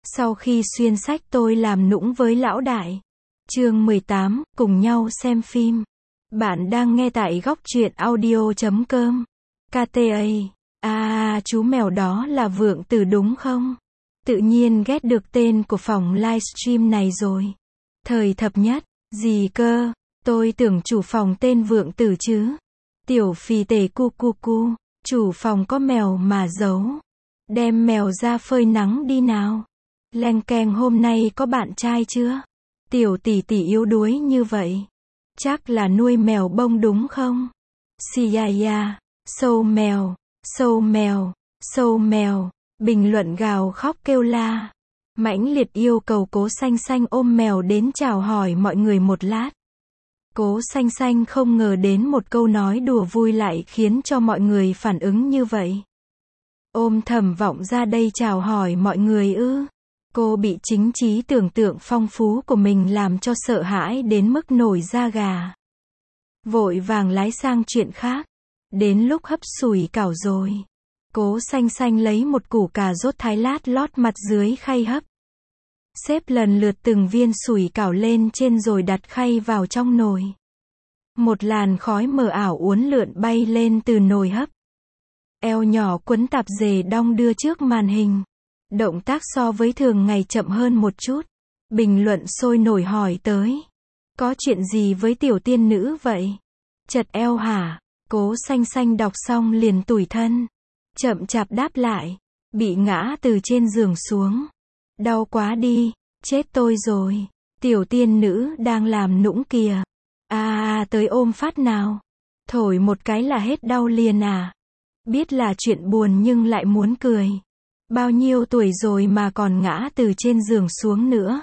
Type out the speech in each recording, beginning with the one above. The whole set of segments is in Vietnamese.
Sau khi xuyên sách tôi làm nũng với lão đại. Chương 18, cùng nhau xem phim. Bạn đang nghe tại góc truyện audio.com. KTA. Chú mèo đó là Vượng Tử đúng không? Tự nhiên ghét được tên của phòng livestream này rồi. Thời thập nhất, gì cơ? Tôi tưởng chủ phòng tên Vượng Tử chứ. Tiểu phì tể cu cu cu, chủ phòng có mèo mà giấu. Đem mèo ra phơi nắng đi nào. Leng keng hôm nay có bạn trai chưa? Tiểu tỷ tỷ yếu đuối như vậy. Chắc là nuôi mèo bông đúng không? Xìa, sâu mèo, sâu mèo, sâu mèo. Bình luận gào khóc kêu la. Mãnh liệt yêu cầu Cố Xanh Xanh ôm mèo đến chào hỏi mọi người một lát. Cố Xanh Xanh không ngờ đến một câu nói đùa vui lại khiến cho mọi người phản ứng như vậy. Ôm Thẩm Vọng ra đây chào hỏi mọi người ư? Cô bị chính trí tưởng tượng phong phú của mình làm cho sợ hãi đến mức nổi da gà. Vội vàng lái sang chuyện khác. Đến lúc hấp sủi cảo rồi. Cố Xanh Xanh lấy một củ cà rốt thái lát lót mặt dưới khay hấp. Xếp lần lượt từng viên sủi cảo lên trên rồi đặt khay vào trong nồi. Một làn khói mờ ảo uốn lượn bay lên từ nồi hấp. Eo nhỏ quấn tạp dề đong đưa trước màn hình. Động tác so với thường ngày chậm hơn một chút. Bình luận sôi nổi hỏi tới. Có chuyện gì với tiểu tiên nữ vậy? Chật eo hả? Cố Xanh Xanh đọc xong liền tủi thân. Chậm chạp đáp lại. Bị ngã từ trên giường xuống. Đau quá đi. Chết tôi rồi. Tiểu tiên nữ đang làm nũng kìa. Tới ôm phát nào. Thổi một cái là hết đau liền à. Biết là chuyện buồn nhưng lại muốn cười. Bao nhiêu tuổi rồi mà còn ngã từ trên giường xuống nữa.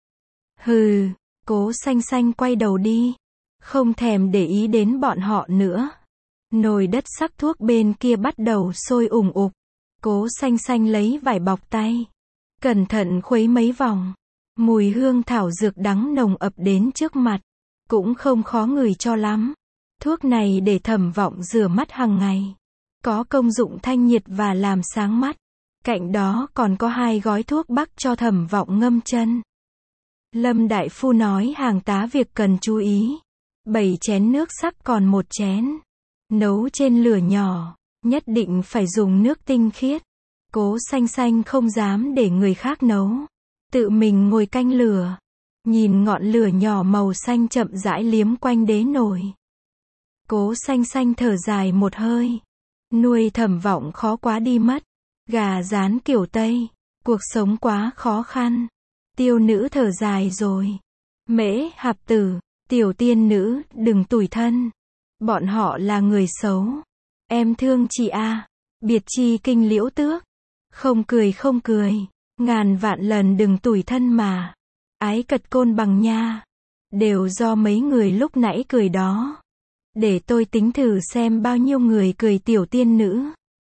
Hừ, Cố Xanh Xanh quay đầu đi. Không thèm để ý đến bọn họ nữa. Nồi đất sắc thuốc bên kia bắt đầu sôi ủng ục. Cố Xanh Xanh lấy vải bọc tay. Cẩn thận khuấy mấy vòng. Mùi hương thảo dược đắng nồng ập đến trước mặt. Cũng không khó ngửi cho lắm. Thuốc này để Thẩm Vọng rửa mắt hàng ngày. Có công dụng thanh nhiệt và làm sáng mắt. Cạnh đó còn có 2 gói thuốc bắc cho Thẩm Vọng ngâm chân. Lâm đại phu nói hàng tá việc cần chú ý. 7 chén nước sắc còn 1 chén. Nấu trên lửa nhỏ. Nhất định phải dùng nước tinh khiết. Cố Xanh Xanh không dám để người khác nấu. Tự mình ngồi canh lửa. Nhìn ngọn lửa nhỏ màu xanh chậm rãi liếm quanh đế nồi. Cố Xanh Xanh thở dài một hơi. Nuôi Thẩm Vọng khó quá đi mất. Gà rán kiểu Tây. Cuộc sống quá khó khăn. Tiêu nữ thở dài rồi. Mễ Hạp Tử, tiểu tiên nữ, đừng tủi thân. Bọn họ là người xấu. Em thương chị à. Biệt chi kinh Liễu Tước. Không cười. Ngàn vạn lần đừng tủi thân mà. Ái cật côn bằng nha. Đều do mấy người lúc nãy cười đó. Để tôi tính thử xem bao nhiêu người cười tiểu tiên nữ.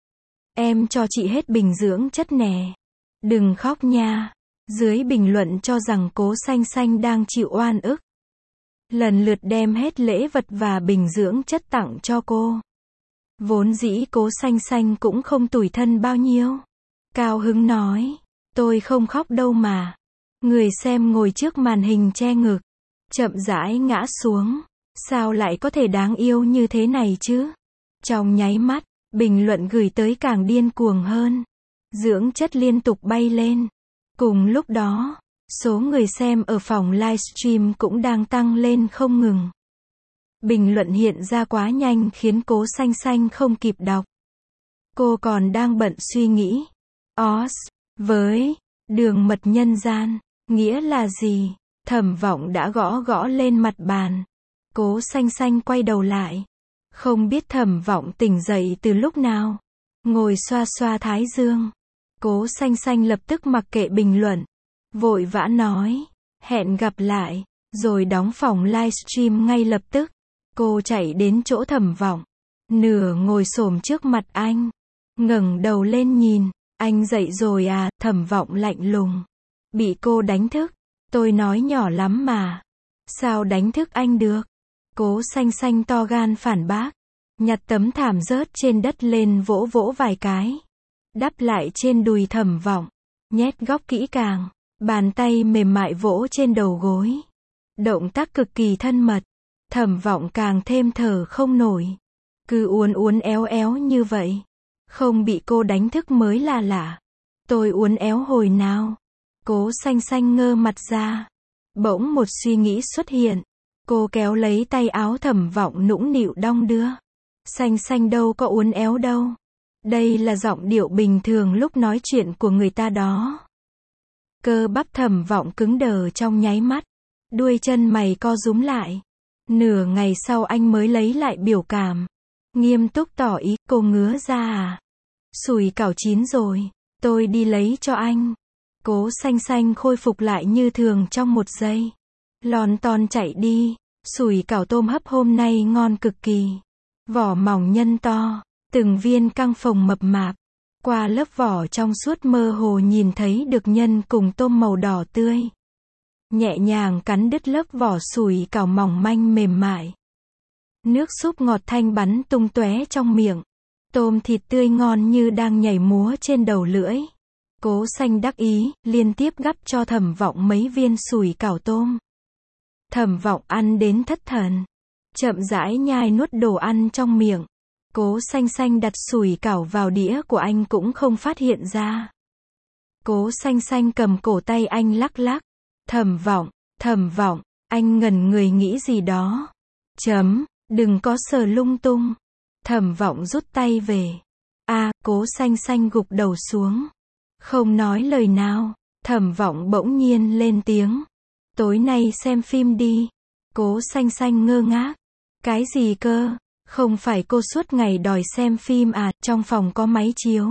Em cho chị hết bình dưỡng chất nè. Đừng khóc nha. Dưới bình luận cho rằng Cố Xanh Xanh đang chịu oan ức. Lần lượt đem hết lễ vật và bình dưỡng chất tặng cho cô. Vốn dĩ Cố Xanh Xanh cũng không tủi thân bao nhiêu. Cao hứng nói. Tôi không khóc đâu mà. Người xem ngồi trước màn hình che ngực. Chậm rãi ngã xuống. Sao lại có thể đáng yêu như thế này chứ? Trong nháy mắt, bình luận gửi tới càng điên cuồng hơn. Dưỡng chất liên tục bay lên. Cùng lúc đó, số người xem ở phòng livestream cũng đang tăng lên không ngừng. Bình luận hiện ra quá nhanh khiến Cố Xanh Xanh không kịp đọc. Cô còn đang bận suy nghĩ. Os, với, đường mật nhân gian, nghĩa là gì? Thẩm Vọng đã gõ lên mặt bàn. Cố Xanh Xanh quay đầu lại. Không biết Thẩm Vọng tỉnh dậy từ lúc nào. Ngồi xoa xoa thái dương. Cố Xanh Xanh lập tức mặc kệ bình luận. Vội vã nói. Hẹn gặp lại. Rồi đóng phòng livestream ngay lập tức. Cô chạy đến chỗ Thẩm Vọng. Nửa ngồi xổm trước mặt anh. Ngẩng đầu lên nhìn. Anh dậy rồi à? Thẩm Vọng lạnh lùng. Bị cô đánh thức. Tôi nói nhỏ lắm mà. Sao đánh thức anh được? Cố Xanh Xanh to gan phản bác. Nhặt tấm thảm rớt trên đất lên vỗ vài cái. Đắp lại trên đùi Thẩm Vọng. nhét góc kỹ càng, bàn tay mềm mại vỗ trên đầu gối. Động tác cực kỳ thân mật, Thẩm Vọng càng thêm thở không nổi. Cứ uốn uốn éo éo như vậy, không bị cô đánh thức mới là lạ. Tôi uốn éo hồi nào? Cố Xanh Xanh ngơ mặt ra. Bỗng một suy nghĩ xuất hiện. Cô kéo lấy tay áo Thẩm Vọng nũng nịu đong đưa. Xanh Xanh đâu có uốn éo đâu. Đây là giọng điệu bình thường lúc nói chuyện của người ta đó. Cơ bắp Thẩm Vọng cứng đờ trong nháy mắt. Đuôi chân mày co rúm lại. Nửa ngày sau anh mới lấy lại biểu cảm. Nghiêm túc tỏ ý, cô ngứa ra à? Sủi cảo chín rồi, tôi đi lấy cho anh. Cố Xanh Xanh khôi phục lại như thường trong một giây. Lon ton chạy đi, sủi cảo tôm hấp hôm nay ngon cực kỳ. Vỏ mỏng nhân to, từng viên căng phồng mập mạp. Qua lớp vỏ trong suốt mơ hồ nhìn thấy được nhân cùng tôm màu đỏ tươi. Nhẹ nhàng cắn đứt lớp vỏ sủi cảo mỏng manh mềm mại. Nước súp ngọt thanh bắn tung tóe trong miệng. Tôm thịt tươi ngon như đang nhảy múa trên đầu lưỡi. Cố Xanh đắc ý, liên tiếp gắp cho Thẩm Vọng mấy viên sủi cảo tôm. Thẩm Vọng ăn đến thất thần. Chậm rãi nhai nuốt đồ ăn trong miệng. Cố Xanh Xanh đặt sủi cảo vào đĩa của anh cũng không phát hiện ra. Cố Xanh Xanh cầm cổ tay anh lắc lắc. Thẩm Vọng, anh ngẩn người nghĩ gì đó. Đừng có sờ lung tung. Thẩm Vọng rút tay về. Cố Xanh Xanh gục đầu xuống. Không nói lời nào. Thẩm Vọng bỗng nhiên lên tiếng. Tối nay xem phim đi. Cố Xanh Xanh ngơ ngác. Cái gì cơ? Không phải cô suốt ngày đòi xem phim à, trong phòng có máy chiếu.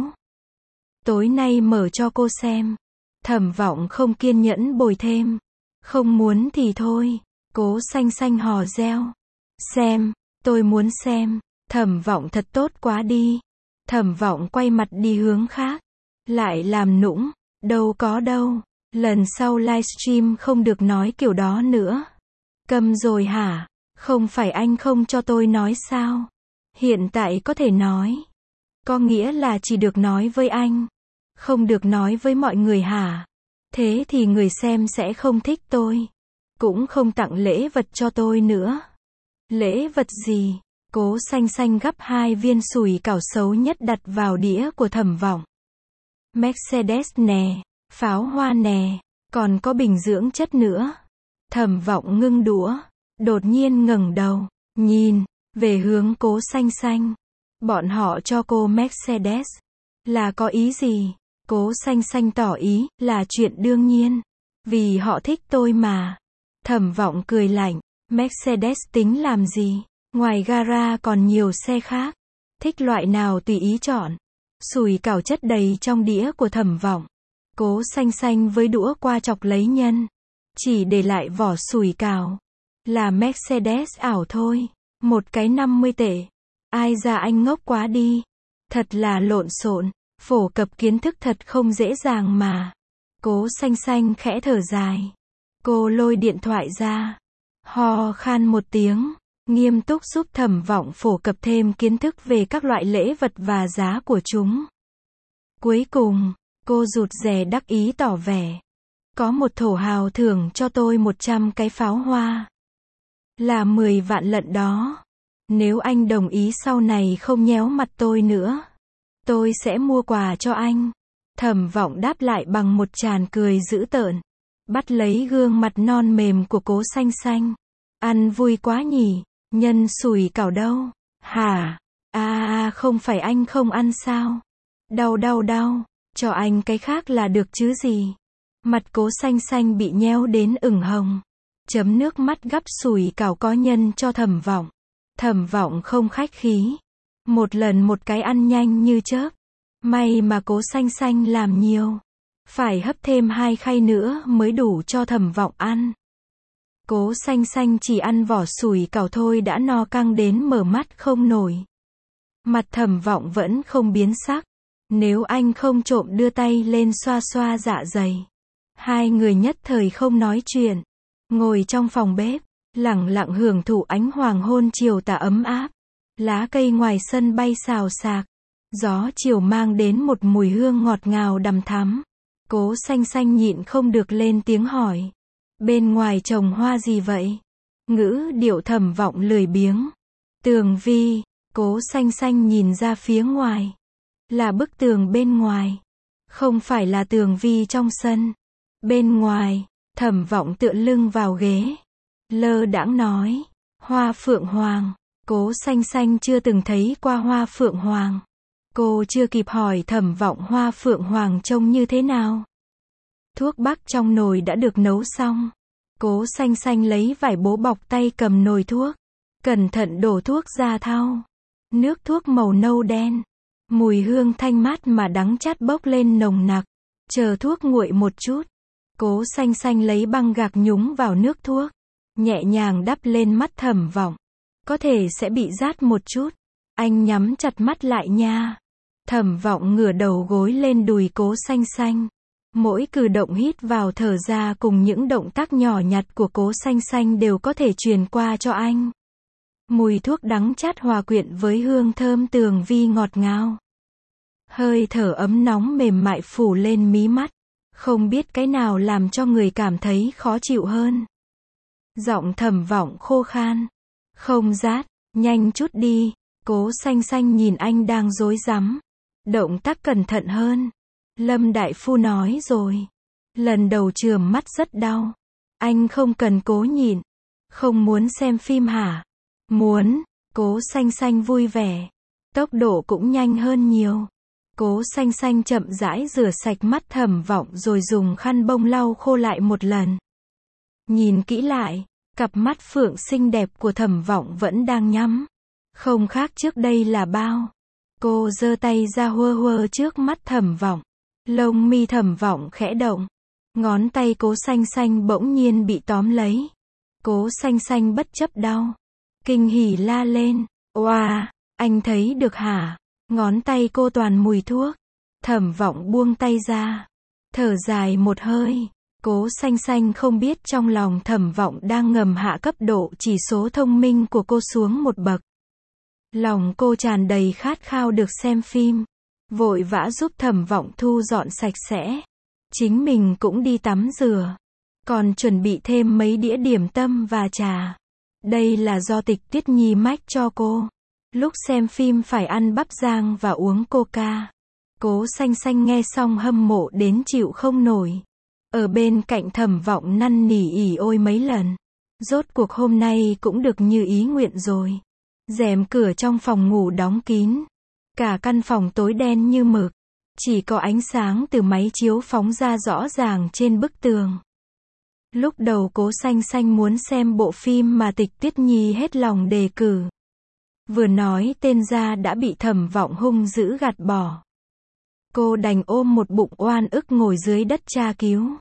Tối nay mở cho cô xem. Thẩm Vọng không kiên nhẫn bồi thêm. Không muốn thì thôi. Cố Xanh Xanh hò reo. Xem, tôi muốn xem. Thẩm Vọng thật tốt quá đi. Thẩm Vọng quay mặt đi hướng khác. Lại làm nũng. Đâu có đâu. Lần sau livestream không được nói kiểu đó nữa. Câm rồi hả? Không phải anh không cho tôi nói sao? Hiện tại có thể nói. Có nghĩa là chỉ được nói với anh. Không được nói với mọi người hả? Thế thì người xem sẽ không thích tôi. Cũng không tặng lễ vật cho tôi nữa. Lễ vật gì? Cố Xanh Xanh gắp 2 viên sủi cảo xấu nhất đặt vào đĩa của Thẩm Vọng. Mercedes nè, pháo hoa nè, còn có bình dưỡng chất nữa. Thẩm Vọng ngưng đũa, đột nhiên ngẩng đầu, nhìn về hướng Cố Xanh Xanh. Bọn họ cho cô Mercedes là có ý gì? Cố Xanh Xanh tỏ ý là chuyện đương nhiên, vì họ thích tôi mà. Thẩm Vọng cười lạnh, Mercedes tính làm gì? Ngoài gara còn nhiều xe khác. Thích loại nào tùy ý chọn. Sủi cảo chất đầy trong đĩa của Thẩm Vọng. Cố Xanh Xanh với đũa qua chọc lấy nhân. Chỉ để lại vỏ sủi cảo. Là Mercedes ảo thôi. Một cái 50 tệ. Ai ra anh ngốc quá đi. Thật là lộn xộn. Phổ cập kiến thức thật không dễ dàng mà. Cố Xanh Xanh khẽ thở dài. Cô lôi điện thoại ra. Ho khan một tiếng. Nghiêm túc giúp Thẩm Vọng phổ cập thêm kiến thức về các loại lễ vật và giá của chúng. Cuối cùng, cô rụt rè đắc ý tỏ vẻ. Có một thổ hào thưởng cho tôi 100 cái pháo hoa. Là 10 vạn lận đó. Nếu anh đồng ý sau này không nhéo mặt tôi nữa, tôi sẽ mua quà cho anh. Thẩm Vọng đáp lại bằng một tràng cười dữ tợn. Bắt lấy gương mặt non mềm của Cố Xanh Xanh. Ăn vui quá nhỉ, nhân sủi cảo đâu? Hả? Không phải anh không ăn sao? Đau, cho anh cái khác là được chứ gì? Mặt Cố Xanh Xanh bị nhéo đến ửng hồng. Chấm nước mắt gắp sủi cảo có nhân cho Thẩm Vọng. Thẩm Vọng không khách khí. Một lần một cái ăn nhanh như chớp. May mà Cố Xanh Xanh làm nhiều. Phải hấp thêm 2 khay nữa mới đủ cho Thẩm Vọng ăn. Cố Xanh Xanh chỉ ăn vỏ sủi cảo thôi đã no căng đến mở mắt không nổi. Mặt Thẩm Vọng vẫn không biến sắc. Nếu anh không trộm đưa tay lên xoa xoa dạ dày. Hai người nhất thời không nói chuyện. Ngồi trong phòng bếp, lẳng lặng hưởng thụ ánh hoàng hôn chiều tà ấm áp. Lá cây ngoài sân bay xào xạc. Gió chiều mang đến một mùi hương ngọt ngào đằm thắm. Cố Xanh Xanh nhịn không được lên tiếng hỏi. Bên ngoài trồng hoa gì vậy? Ngữ điệu Thẩm Vọng lười biếng. Tường vi. Cố Xanh Xanh nhìn ra phía ngoài. Là bức tường bên ngoài. Không phải là tường vi trong sân. Bên ngoài. Thẩm Vọng tựa lưng vào ghế. Lơ đãng nói. Hoa phượng hoàng. Cố Xanh Xanh chưa từng thấy qua hoa phượng hoàng. Cô chưa kịp hỏi Thẩm Vọng hoa phượng hoàng trông như thế nào. Thuốc bắc trong nồi đã được nấu xong. Cố Xanh Xanh lấy vải bố bọc tay cầm nồi thuốc. Cẩn thận đổ thuốc ra thau. Nước thuốc màu nâu đen. Mùi hương thanh mát mà đắng chát bốc lên nồng nặc. Chờ thuốc nguội một chút. Cố Xanh Xanh lấy băng gạc nhúng vào nước thuốc. Nhẹ nhàng đắp lên mắt Thẩm Vọng. Có thể sẽ bị rát một chút. Anh nhắm chặt mắt lại nha. Thẩm Vọng ngửa đầu gối lên đùi Cố Xanh Xanh. Mỗi cử động hít vào thở ra cùng những động tác nhỏ nhặt của Cố Xanh Xanh đều có thể truyền qua cho anh. Mùi thuốc đắng chát hòa quyện với hương thơm tường vi ngọt ngào. Hơi thở ấm nóng mềm mại phủ lên mí mắt. Không biết cái nào làm cho người cảm thấy khó chịu hơn. Giọng Thẩm Vọng khô khan. Không rát, nhanh chút đi. Cố Xanh Xanh nhìn anh đang rối rắm. Động tác cẩn thận hơn. Lâm đại phu nói rồi. Lần đầu chườm mắt rất đau. Anh không cần cố nhịn. Không muốn xem phim hả? Muốn. Cố Xanh Xanh vui vẻ. Tốc độ cũng nhanh hơn nhiều. Cố Xanh Xanh chậm rãi rửa sạch mắt Thẩm Vọng rồi dùng khăn bông lau khô lại một lần. Nhìn kỹ lại, cặp mắt phượng xinh đẹp của Thẩm Vọng vẫn đang nhắm. Không khác trước đây là bao. Cô giơ tay ra hơ hơ trước mắt Thẩm Vọng. Lông mi Thẩm Vọng khẽ động. Ngón tay Cố Xanh Xanh bỗng nhiên bị tóm lấy. Cố Xanh Xanh bất chấp đau. Kinh hỉ la lên. Oa, anh thấy được hả? Ngón tay cô toàn mùi thuốc. Thẩm Vọng buông tay ra. Thở dài một hơi. Cố Xanh Xanh không biết trong lòng Thẩm Vọng đang ngầm hạ cấp độ chỉ số thông minh của cô xuống một bậc. Lòng cô tràn đầy khát khao được xem phim. Vội vã giúp Thẩm Vọng thu dọn sạch sẽ. Chính mình cũng đi tắm rửa. Còn chuẩn bị thêm mấy đĩa điểm tâm và trà. Đây là do Tịch Tuyết Nhi mách cho cô. Lúc xem phim phải ăn bắp rang và uống coca. Cố Xanh Xanh nghe xong hâm mộ đến chịu không nổi. Ở bên cạnh Thẩm Vọng năn nỉ ỉ ôi mấy lần. Rốt cuộc hôm nay cũng được như ý nguyện rồi. Rèm cửa trong phòng ngủ đóng kín. Cả căn phòng tối đen như mực. Chỉ có ánh sáng từ máy chiếu phóng ra rõ ràng trên bức tường. Lúc đầu Cố Xanh Xanh muốn xem bộ phim mà Tịch Tuyết Nhi hết lòng đề cử. Vừa nói tên ra đã bị Thẩm Vọng hung dữ gạt bỏ. Cô đành ôm một bụng oan ức ngồi dưới đất tra cứu.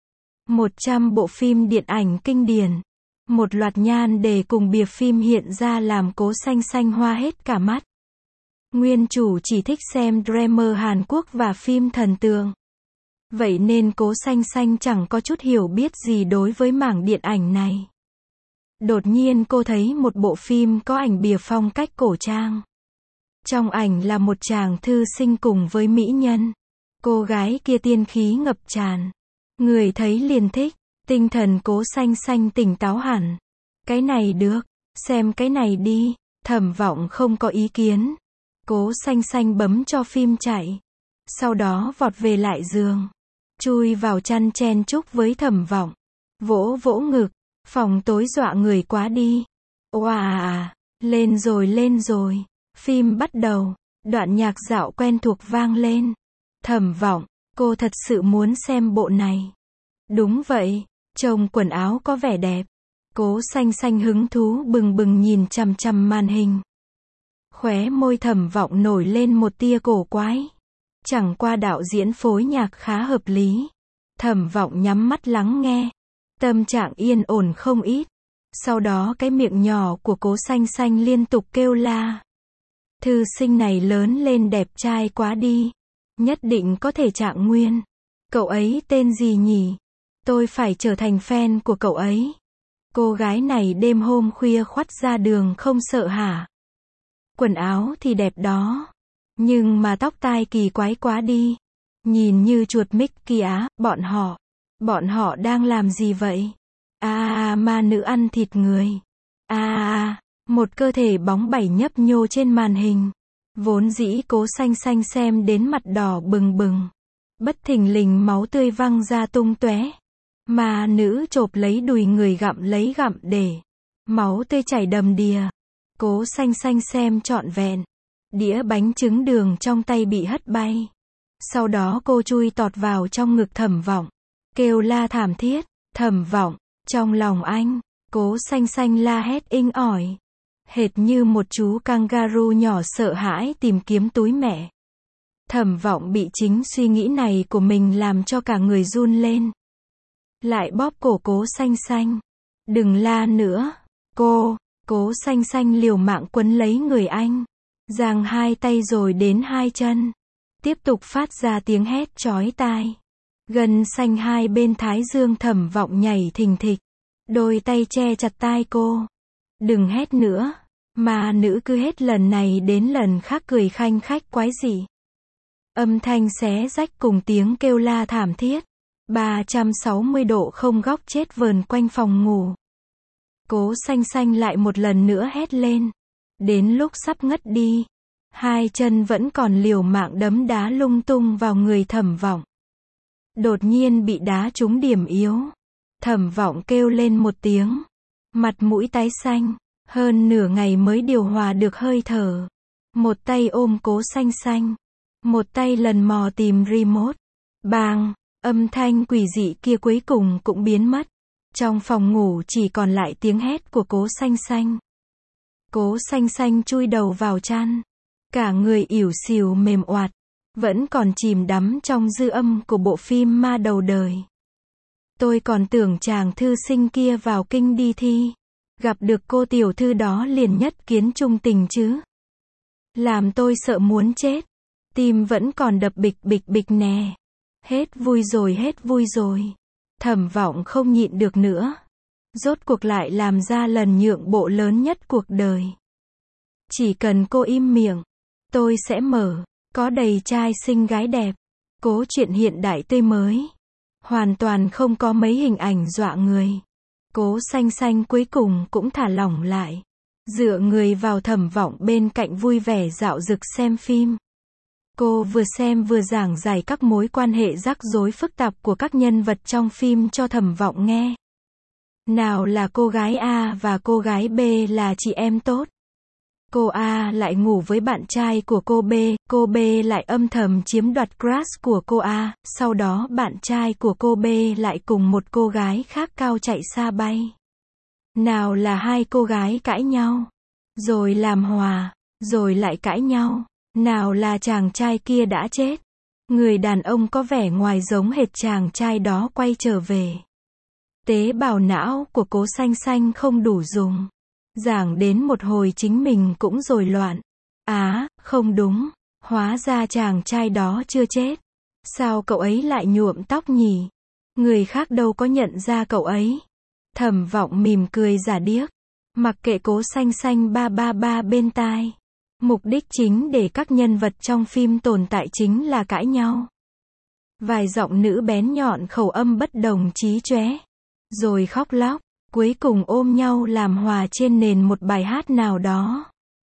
100 bộ phim điện ảnh kinh điển. Một loạt nhan đề cùng bìa phim hiện ra làm Cố Xanh Xanh hoa hết cả mắt. Nguyên chủ chỉ thích xem drama Hàn Quốc và phim thần tượng. Vậy nên Cố Xanh Xanh chẳng có chút hiểu biết gì đối với mảng điện ảnh này. Đột nhiên cô thấy một bộ phim có ảnh bìa phong cách cổ trang. Trong ảnh là một chàng thư sinh cùng với mỹ nhân. Cô gái kia tiên khí ngập tràn. Người thấy liền thích. Tinh thần Cố Xanh Xanh tỉnh táo hẳn. Cái này được. Xem cái này đi. Thẩm Vọng không có ý kiến. Cố Xanh Xanh bấm cho phim chạy. Sau đó vọt về lại giường. Chui vào chăn chen chúc với Thẩm Vọng. Vỗ vỗ ngực. Phòng tối dọa người quá đi. Oà à, lên rồi lên rồi. Phim bắt đầu. Đoạn nhạc dạo quen thuộc vang lên. Thẩm Vọng, cô thật sự muốn xem bộ này. Đúng vậy, trông quần áo có vẻ đẹp. Cố Xanh Xanh hứng thú bừng bừng nhìn chằm chằm màn hình. Khóe môi Thẩm Vọng nổi lên một tia cổ quái. Chẳng qua đạo diễn phối nhạc khá hợp lý. Thẩm Vọng nhắm mắt lắng nghe. Tâm trạng yên ổn không ít. Sau đó cái miệng nhỏ của Cố Xanh Xanh liên tục kêu la. Thư sinh này lớn lên đẹp trai quá đi. Nhất định có thể trạng nguyên. Cậu ấy tên gì nhỉ? Tôi phải trở thành fan của cậu ấy. Cô gái này đêm hôm khuya khoắt ra đường không sợ hả? Quần áo thì đẹp đó. Nhưng mà tóc tai kỳ quái quá đi. Nhìn như chuột Mickey á, bọn họ đang làm gì vậy? Ma nữ ăn thịt người. Một cơ thể bóng bẩy nhấp nhô trên màn hình. Vốn dĩ Cố Xanh Xanh xem đến mặt đỏ bừng bừng. Bất thình lình máu tươi văng ra tung tóe. Ma nữ chộp lấy đùi người gặm lấy gặm để. Máu tươi chảy đầm đìa. Cố Xanh Xanh xem trọn vẹn. Đĩa bánh trứng đường trong tay bị hất bay. Sau đó cô chui tọt vào trong ngực Thẩm Vọng. Kêu la thảm thiết. Thẩm Vọng, trong lòng anh. Cố Xanh Xanh la hét inh ỏi. Hệt như một chú kangaroo nhỏ sợ hãi tìm kiếm túi mẹ. Thẩm Vọng bị chính suy nghĩ này của mình làm cho cả người run lên. Lại bóp cổ Cố Xanh Xanh. Đừng la nữa. Cố Xanh Xanh liều mạng quấn lấy người anh. Giang hai tay rồi đến hai chân. Tiếp tục phát ra tiếng hét chói tai. Gân xanh hai bên thái dương Thẩm Vọng nhảy thình thịch. Đôi tay che chặt tai cô. Đừng hét nữa. Ma nữ cứ hết lần này đến lần khác cười khanh khách quái dị. Âm thanh xé rách cùng tiếng kêu la thảm thiết. 360 độ không góc chết vờn quanh phòng ngủ. Cố Xanh Xanh lại một lần nữa hét lên. Đến lúc sắp ngất đi. Hai chân vẫn còn liều mạng đấm đá lung tung vào người Thẩm Vọng. Đột nhiên bị đá trúng điểm yếu. Thẩm Vọng kêu lên một tiếng. Mặt mũi tái xanh. Hơn nửa ngày mới điều hòa được hơi thở. Một tay ôm Cố Xanh Xanh. Một tay lần mò tìm remote. Bang, âm thanh quỷ dị kia cuối cùng cũng biến mất. Trong phòng ngủ chỉ còn lại tiếng hét của Cố Xanh Xanh. Cố Xanh Xanh chui đầu vào chăn. Cả người ỉu xìu mềm oạt. Vẫn còn chìm đắm trong dư âm của bộ phim ma đầu đời. Tôi còn tưởng chàng thư sinh kia vào kinh đi thi. Gặp được cô tiểu thư đó liền nhất kiến trung tình chứ. Làm tôi sợ muốn chết. Tim vẫn còn đập bịch bịch bịch nè. Hết vui rồi. Thẩm Vọng không nhịn được nữa. Rốt cuộc lại làm ra lần nhượng bộ lớn nhất cuộc đời. Chỉ cần cô im miệng, tôi sẽ mở. Có đầy trai xinh gái đẹp. Cố chuyện hiện đại tươi mới. Hoàn toàn không có mấy hình ảnh dọa người. Cố Xanh Xanh cuối cùng cũng thả lỏng lại. Dựa người vào Thẩm Vọng bên cạnh vui vẻ dạo dực xem phim. Cô vừa xem vừa giảng giải các mối quan hệ rắc rối phức tạp của các nhân vật trong phim cho Thẩm Vọng nghe. Nào là cô gái A và cô gái B là chị em tốt. Cô A lại ngủ với bạn trai của cô B lại âm thầm chiếm đoạt crush của cô A, sau đó bạn trai của cô B lại cùng một cô gái khác cao chạy xa bay. Nào là hai cô gái cãi nhau, rồi làm hòa, rồi lại cãi nhau. Nào là chàng trai kia đã chết. Người đàn ông có vẻ ngoài giống hệt chàng trai đó quay trở về. Tế bào não của Cố Xanh Xanh không đủ dùng. Giảng đến một hồi chính mình cũng rối loạn. Không đúng. Hóa ra chàng trai đó chưa chết. Sao cậu ấy lại nhuộm tóc nhỉ? Người khác đâu có nhận ra cậu ấy. Thẩm Vọng mỉm cười giả điếc. Mặc kệ Cố Xanh Xanh ba bên tai. Mục đích chính để các nhân vật trong phim tồn tại chính là cãi nhau. Vài giọng nữ bén nhọn khẩu âm bất đồng chí chóe. Rồi khóc lóc. Cuối cùng ôm nhau làm hòa trên nền một bài hát nào đó.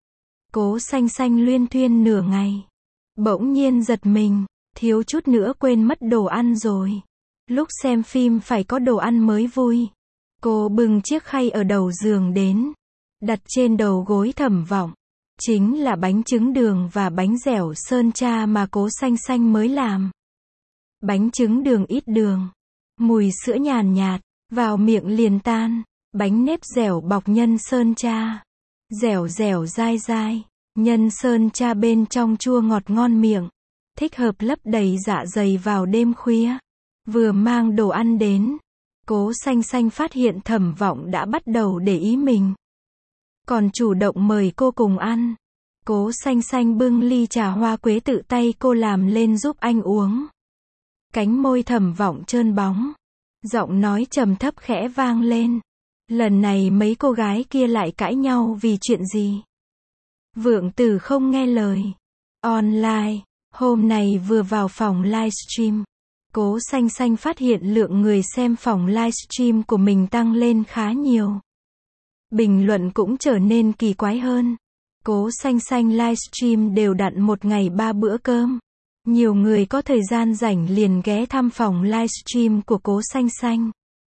Cố Xanh Xanh luyên thuyên nửa ngày. Bỗng nhiên giật mình. Thiếu chút nữa quên mất đồ ăn rồi. Lúc xem phim phải có đồ ăn mới vui. Cô bưng chiếc khay ở đầu giường đến. Đặt trên đầu gối Thẩm Vọng. Chính là bánh trứng đường và bánh dẻo sơn tra mà Cố Xanh Xanh mới làm. Bánh trứng đường ít đường. Mùi sữa nhàn nhạt. Vào miệng liền tan. Bánh nếp dẻo bọc nhân sơn tra. Dẻo dẻo dai dai. Nhân sơn tra bên trong chua ngọt ngon miệng. Thích hợp lấp đầy dạ dày vào đêm khuya. Vừa mang đồ ăn đến. Cố Xanh Xanh phát hiện Thẩm Vọng đã bắt đầu để ý mình. Còn chủ động mời cô cùng ăn. Cố Xanh Xanh bưng ly trà hoa quế tự tay cô làm lên giúp anh uống. Cánh môi Thẩm Vọng trơn bóng. Giọng nói trầm thấp khẽ vang lên. Lần này mấy cô gái kia lại cãi nhau vì chuyện gì? Vượng Tử không nghe lời. Online. Hôm nay vừa vào phòng livestream, Cố Xanh Xanh phát hiện lượng người xem phòng livestream của mình tăng lên khá nhiều. Bình luận cũng trở nên kỳ quái hơn. Cố Xanh Xanh livestream đều đặn một ngày 3 bữa cơm. Nhiều người có thời gian rảnh liền ghé thăm phòng livestream của Cố Xanh Xanh.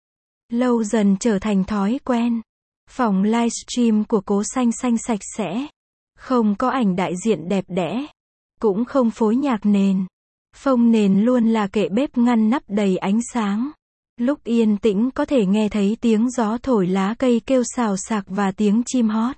Lâu dần trở thành thói quen. Phòng livestream của Cố Xanh Xanh sạch sẽ. Không có ảnh đại diện đẹp đẽ. Cũng không phối nhạc nền. Phông nền luôn là kệ bếp ngăn nắp đầy ánh sáng. Lúc yên tĩnh có thể nghe thấy tiếng gió thổi lá cây kêu xào xạc và tiếng chim hót.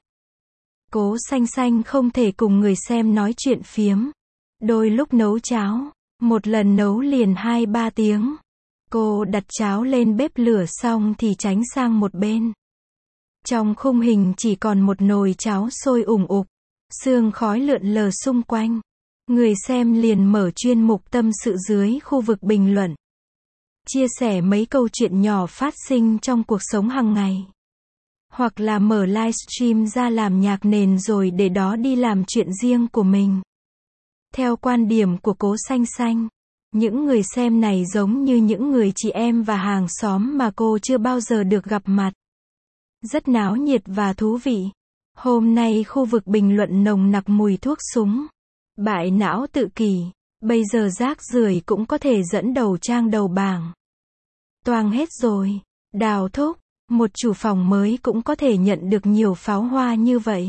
Cố Xanh Xanh không thể cùng người xem nói chuyện phiếm. Đôi lúc nấu cháo, một lần nấu liền 2-3 tiếng. Cô đặt cháo lên bếp lửa xong thì tránh sang một bên. Trong khung hình chỉ còn một nồi cháo sôi ủng ục, sương khói lượn lờ xung quanh. Người xem liền mở chuyên mục tâm sự dưới khu vực bình luận. Chia sẻ mấy câu chuyện nhỏ phát sinh trong cuộc sống hàng ngày. Hoặc là mở livestream ra làm nhạc nền rồi để đó đi làm chuyện riêng của mình. Theo quan điểm của Cố Xanh Xanh, những người xem này giống như những người chị em và hàng xóm mà cô chưa bao giờ được gặp mặt. Rất náo nhiệt và thú vị. Hôm nay khu vực bình luận nồng nặc mùi thuốc súng. Bại não tự kỷ. Bây giờ rác rưởi cũng có thể dẫn đầu trang đầu bảng. Toang hết rồi. Đào thúc. Một chủ phòng mới cũng có thể nhận được nhiều pháo hoa như vậy.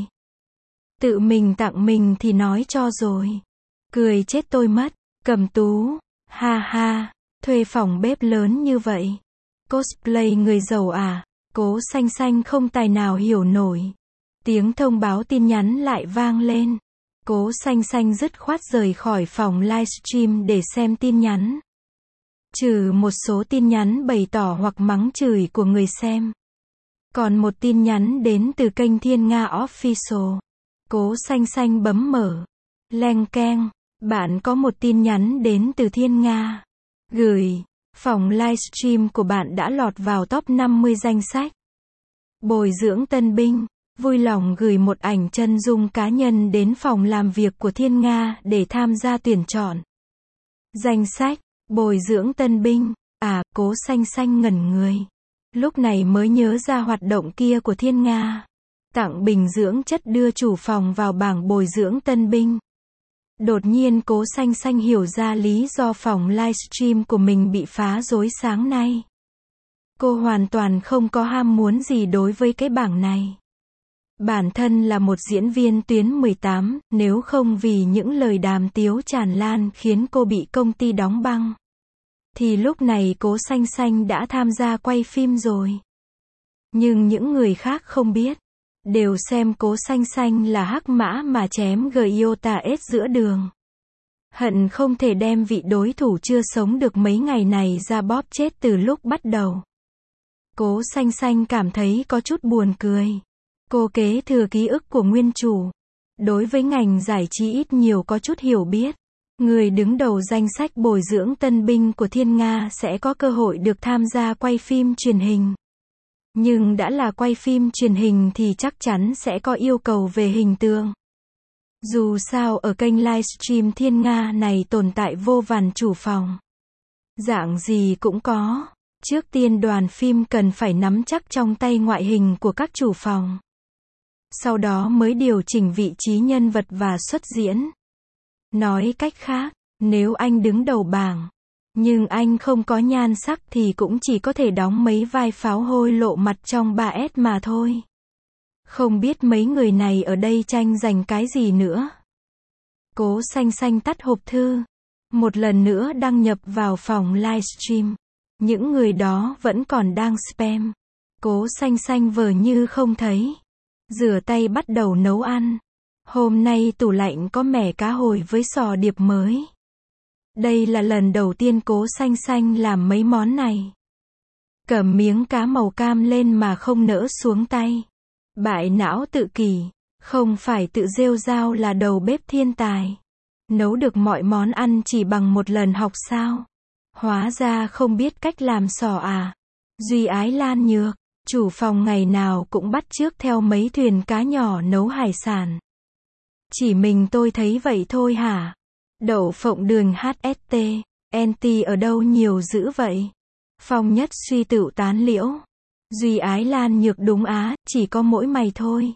Tự mình tặng mình thì nói cho rồi. Cười chết tôi mất. Cầm Tú. Ha ha. Thuê phòng bếp lớn như vậy. Cosplay người giàu à? Cố Xanh Xanh không tài nào hiểu nổi. Tiếng thông báo tin nhắn lại vang lên. Cố Xanh Xanh dứt khoát rời khỏi phòng livestream để xem tin nhắn. Trừ một số tin nhắn bày tỏ hoặc mắng chửi của người xem. Còn một tin nhắn đến từ kênh Thiên Nga Official. Cố Xanh Xanh bấm mở. Leng keng. Bạn có một tin nhắn đến từ Thiên Nga. Gửi. Phòng livestream của bạn đã lọt vào top 50 danh sách. Bồi dưỡng tân binh. Vui lòng gửi một ảnh chân dung cá nhân đến phòng làm việc của Thiên Nga để tham gia tuyển chọn. Danh sách. Bồi dưỡng tân binh. À, Cố Xanh Xanh ngẩn người. Lúc này mới nhớ ra hoạt động kia của Thiên Nga. Tặng bình dưỡng chất đưa chủ phòng vào bảng bồi dưỡng tân binh. Đột nhiên Cố Xanh Xanh hiểu ra lý do phòng livestream của mình bị phá rối sáng nay. Cô hoàn toàn không có ham muốn gì đối với cái bảng này. Bản thân là một diễn viên tuyến 18, nếu không vì những lời đàm tiếu tràn lan khiến cô bị công ty đóng băng, thì lúc này Cố Xanh Xanh đã tham gia quay phim rồi. Nhưng những người khác không biết, đều xem Cố Xanh Xanh là hắc mã mà chém Gyota S giữa đường. Hận không thể đem vị đối thủ chưa sống được mấy ngày này ra bóp chết từ lúc bắt đầu. Cố Xanh Xanh cảm thấy có chút buồn cười. Cô kế thừa ký ức của nguyên chủ. Đối với ngành giải trí ít nhiều có chút hiểu biết. Người đứng đầu danh sách bồi dưỡng tân binh của Thiên Nga sẽ có cơ hội được tham gia quay phim truyền hình. Nhưng đã là quay phim truyền hình thì chắc chắn sẽ có yêu cầu về hình tượng. Dù sao ở kênh livestream Thiên Nga này tồn tại vô vàn chủ phòng. Dạng gì cũng có. Trước tiên đoàn phim cần phải nắm chắc trong tay ngoại hình của các chủ phòng. Sau đó mới điều chỉnh vị trí nhân vật và xuất diễn. Nói cách khác, nếu anh đứng đầu bảng, nhưng anh không có nhan sắc thì cũng chỉ có thể đóng mấy vai pháo hôi lộ mặt trong 3S mà thôi. Không biết mấy người này ở đây tranh giành cái gì nữa. Cố Xanh Xanh tắt hộp thư. Một lần nữa đăng nhập vào phòng livestream. Những người đó vẫn còn đang spam. Cố Xanh Xanh vờ như không thấy. Rửa tay bắt đầu nấu ăn. Hôm nay tủ lạnh có mẻ cá hồi với sò điệp mới. Đây là lần đầu tiên Cố Xanh Xanh làm mấy món này. Cầm miếng cá màu cam lên mà không nỡ xuống tay. Bại não tự kỷ. Không phải tự rêu rao là đầu bếp thiên tài. Nấu được mọi món ăn chỉ bằng một lần học sao? Hóa ra không biết cách làm sò à? Duy Ái Lan Nhược. Chủ phòng ngày nào cũng bắt chước theo mấy thuyền cá nhỏ nấu hải sản. Chỉ mình tôi thấy vậy thôi hả? Đậu phộng đường HST, NT ở đâu nhiều dữ vậy? Phong Nhất Suy tựu tán liễu. Duy Ái Lan nhược đúng á, chỉ có mỗi mày thôi.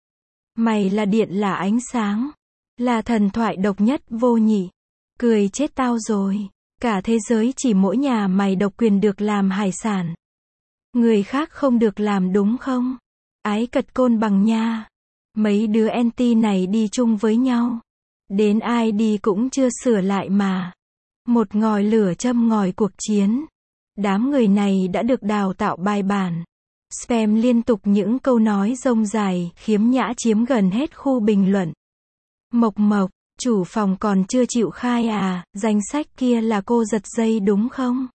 Mày là điện là ánh sáng. Là thần thoại độc nhất vô nhị. Cười chết tao rồi. Cả thế giới chỉ mỗi nhà mày độc quyền được làm hải sản. Người khác không được làm đúng không? Ái cật côn bằng nha. Mấy đứa NT này đi chung với nhau. Đến ai đi cũng chưa sửa lại mà. Một ngòi lửa châm ngòi cuộc chiến. Đám người này đã được đào tạo bài bản. Spam liên tục những câu nói rông dài, khiếm nhã chiếm gần hết khu bình luận. Mộc Mộc, chủ phòng còn chưa chịu khai à, danh sách kia là cô giật dây đúng không?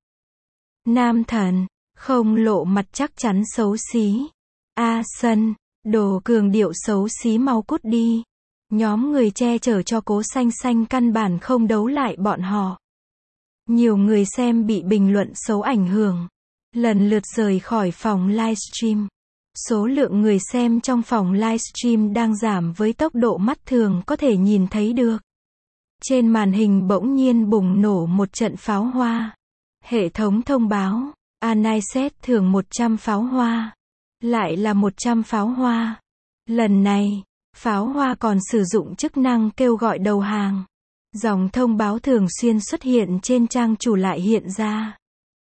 Nam Thần, không lộ mặt chắc chắn xấu xí. A Sân, đồ cường điệu xấu xí mau cút đi. Nhóm người che chở cho Cố Xanh Xanh căn bản không đấu lại bọn họ. Nhiều người xem bị bình luận xấu ảnh hưởng. Lần lượt rời khỏi phòng livestream. Số lượng người xem trong phòng livestream đang giảm với tốc độ mắt thường có thể nhìn thấy được. Trên màn hình bỗng nhiên bùng nổ một trận pháo hoa. Hệ thống thông báo, Anaiset thưởng 100 pháo hoa. Lại là 100 pháo hoa. Lần này, pháo hoa còn sử dụng chức năng kêu gọi đầu hàng. Dòng thông báo thường xuyên xuất hiện trên trang chủ lại hiện ra.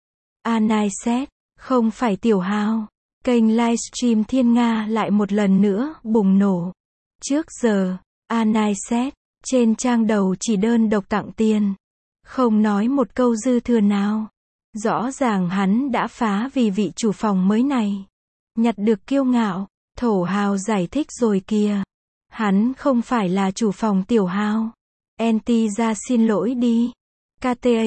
Anaiset, không phải Tiểu Hào. Kênh livestream Thiên Nga lại một lần nữa bùng nổ. Trước giờ, Anaiset, trên trang đầu chỉ đơn độc tặng tiền. Không nói một câu dư thừa nào. Rõ ràng hắn đã phá vì vị chủ phòng mới này. Nhặt được kiêu ngạo, Thổ Hào giải thích rồi kìa. Hắn không phải là chủ phòng Tiểu Hào. NT ra xin lỗi đi. KTA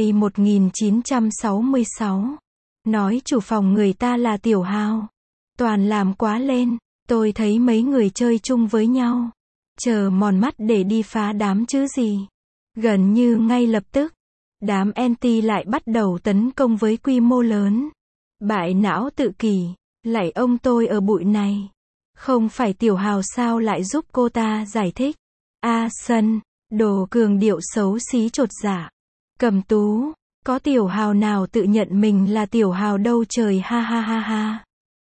1966. Nói chủ phòng người ta là Tiểu Hào. Toàn làm quá lên. Tôi thấy mấy người chơi chung với nhau. Chờ mòn mắt để đi phá đám chứ gì. Gần như ngay lập tức. Đám NT lại bắt đầu tấn công với quy mô lớn. Bại não tự kỷ. Lạy ông tôi ở bụi này. Không phải Tiểu Hào sao lại giúp cô ta giải thích. A Sân, đồ cường điệu xấu xí chột dạ. Cầm Tú, có Tiểu Hào nào tự nhận mình là Tiểu Hào đâu trời ha ha ha ha.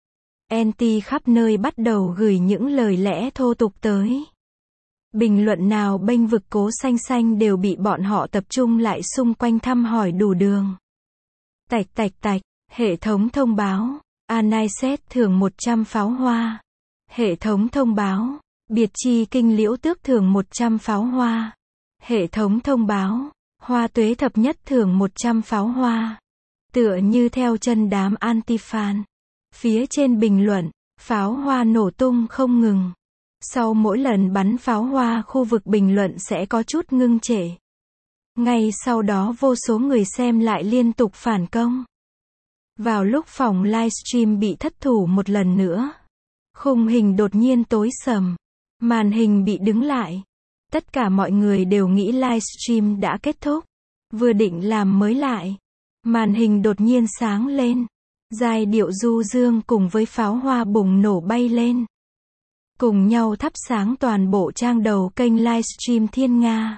NT khắp nơi bắt đầu gửi những lời lẽ thô tục tới. Bình luận nào bênh vực Cố Xanh Xanh đều bị bọn họ tập trung lại xung quanh thăm hỏi đủ đường. Tạch tạch tạch, hệ thống thông báo, Anaiset thưởng 100 pháo hoa. Hệ thống thông báo, Biệt Chi Kinh Liễu Tước thưởng 100 pháo hoa. Hệ thống thông báo, Hoa Tuế Thập Nhất thưởng 100 pháo hoa. Tựa như theo chân đám anti-fan. Phía trên bình luận, pháo hoa nổ tung không ngừng. Sau mỗi lần bắn pháo hoa khu vực bình luận sẽ có chút ngưng trệ. Ngay sau đó vô số người xem lại liên tục phản công. Vào lúc phòng livestream bị thất thủ một lần nữa. Khung hình đột nhiên tối sầm. Màn hình bị đứng lại. Tất cả mọi người đều nghĩ livestream đã kết thúc. Vừa định làm mới lại. Màn hình đột nhiên sáng lên. Giai điệu du dương cùng với pháo hoa bùng nổ bay lên. Cùng nhau thắp sáng toàn bộ trang đầu kênh livestream Thiên Nga.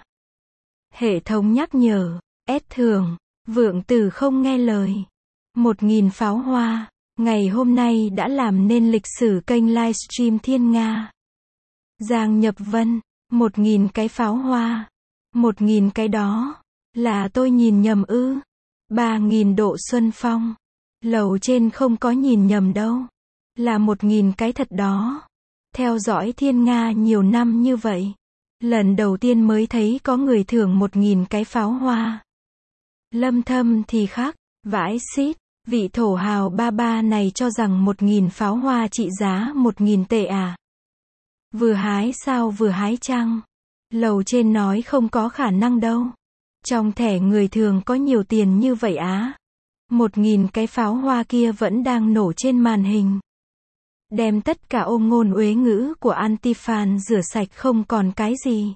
Hệ thống nhắc nhở, S thưởng, Vượng Tử không nghe lời. 1000 pháo hoa, ngày hôm nay đã làm nên lịch sử kênh livestream Thiên Nga. Giang Nhập Vân, 1000 cái pháo hoa. 1000 cái đó, là tôi nhìn nhầm ư. 3000 độ Xuân Phong. Lầu trên không có nhìn nhầm đâu. Là 1000 cái thật đó. Theo dõi Thiên Nga nhiều năm như vậy. Lần đầu tiên mới thấy có người thưởng 1000 cái pháo hoa. Lâm Thâm thì khác, vãi xít, vị Thổ Hào ba ba này cho rằng 1000 pháo hoa trị giá 1000 tệ à. Vừa hái sao vừa hái chăng? Lầu trên nói không có khả năng đâu. Trong thẻ người thường có nhiều tiền như vậy á. 1000 cái pháo hoa kia vẫn đang nổ trên màn hình. Đem tất cả ôm ngôn uế ngữ của anti-fan rửa sạch không còn cái gì.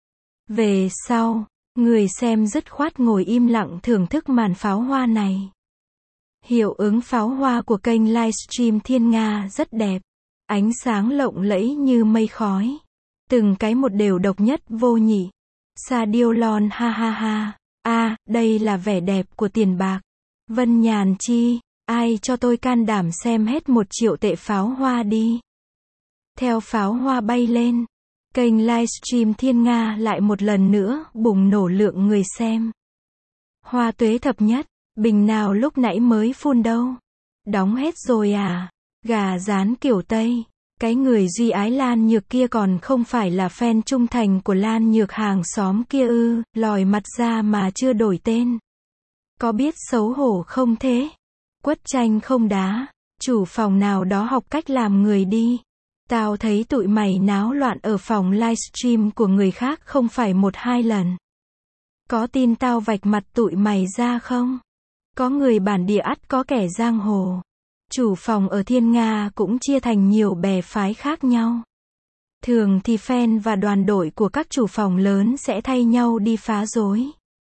Về sau, người xem dứt khoát ngồi im lặng thưởng thức màn pháo hoa này. Hiệu ứng pháo hoa của kênh livestream Thiên Nga rất đẹp. Ánh sáng lộng lẫy như mây khói. Từng cái một đều độc nhất vô nhị. Sadio Lon ha ha ha. Đây là vẻ đẹp của tiền bạc. Vân Nhàn Chi, ai cho tôi can đảm xem hết 1 triệu tệ pháo hoa đi. Theo pháo hoa bay lên, kênh livestream Thiên Nga lại một lần nữa bùng nổ lượng người xem. Hoa tuế thập nhất, bình nào lúc nãy mới phun đâu. Đóng hết rồi à? Gà rán kiểu Tây. Cái người duy ái Lan Nhược kia còn không phải là fan trung thành của Lan Nhược hàng xóm kia ư, lòi mặt ra mà chưa đổi tên. Có biết xấu hổ không thế? Quất tranh không đá, chủ phòng nào đó học cách làm người đi. Tao thấy tụi mày náo loạn ở phòng livestream của người khác không phải 1-2 lần. Có tin tao vạch mặt tụi mày ra không? Có người bản địa ắt có kẻ giang hồ. Chủ phòng ở Thiên Nga cũng chia thành nhiều bè phái khác nhau. Thường thì fan và đoàn đội của các chủ phòng lớn sẽ thay nhau đi phá rối.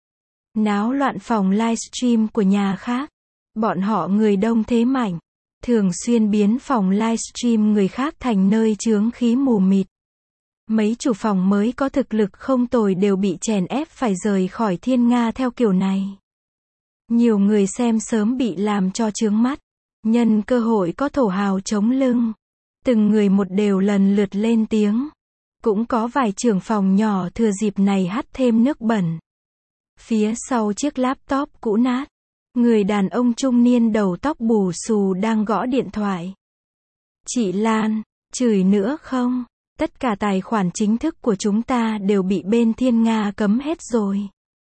Náo loạn phòng livestream của nhà khác. Bọn họ người đông thế mạnh. Thường xuyên biến phòng livestream người khác thành nơi chướng khí mù mịt. Mấy chủ phòng mới có thực lực không tồi đều bị chèn ép phải rời khỏi Thiên Nga theo kiểu này. Nhiều người xem sớm bị làm cho chướng mắt. Nhân cơ hội có thổ hào chống lưng. Từng người một đều lần lượt lên tiếng. Cũng có vài trưởng phòng nhỏ thừa dịp này hắt thêm nước bẩn. Phía sau chiếc laptop cũ nát, người đàn ông trung niên đầu tóc bù xù đang gõ điện thoại. Chị Lan, chửi nữa không? Tất cả tài khoản chính thức của chúng ta đều bị bên Thiên Nga cấm hết rồi.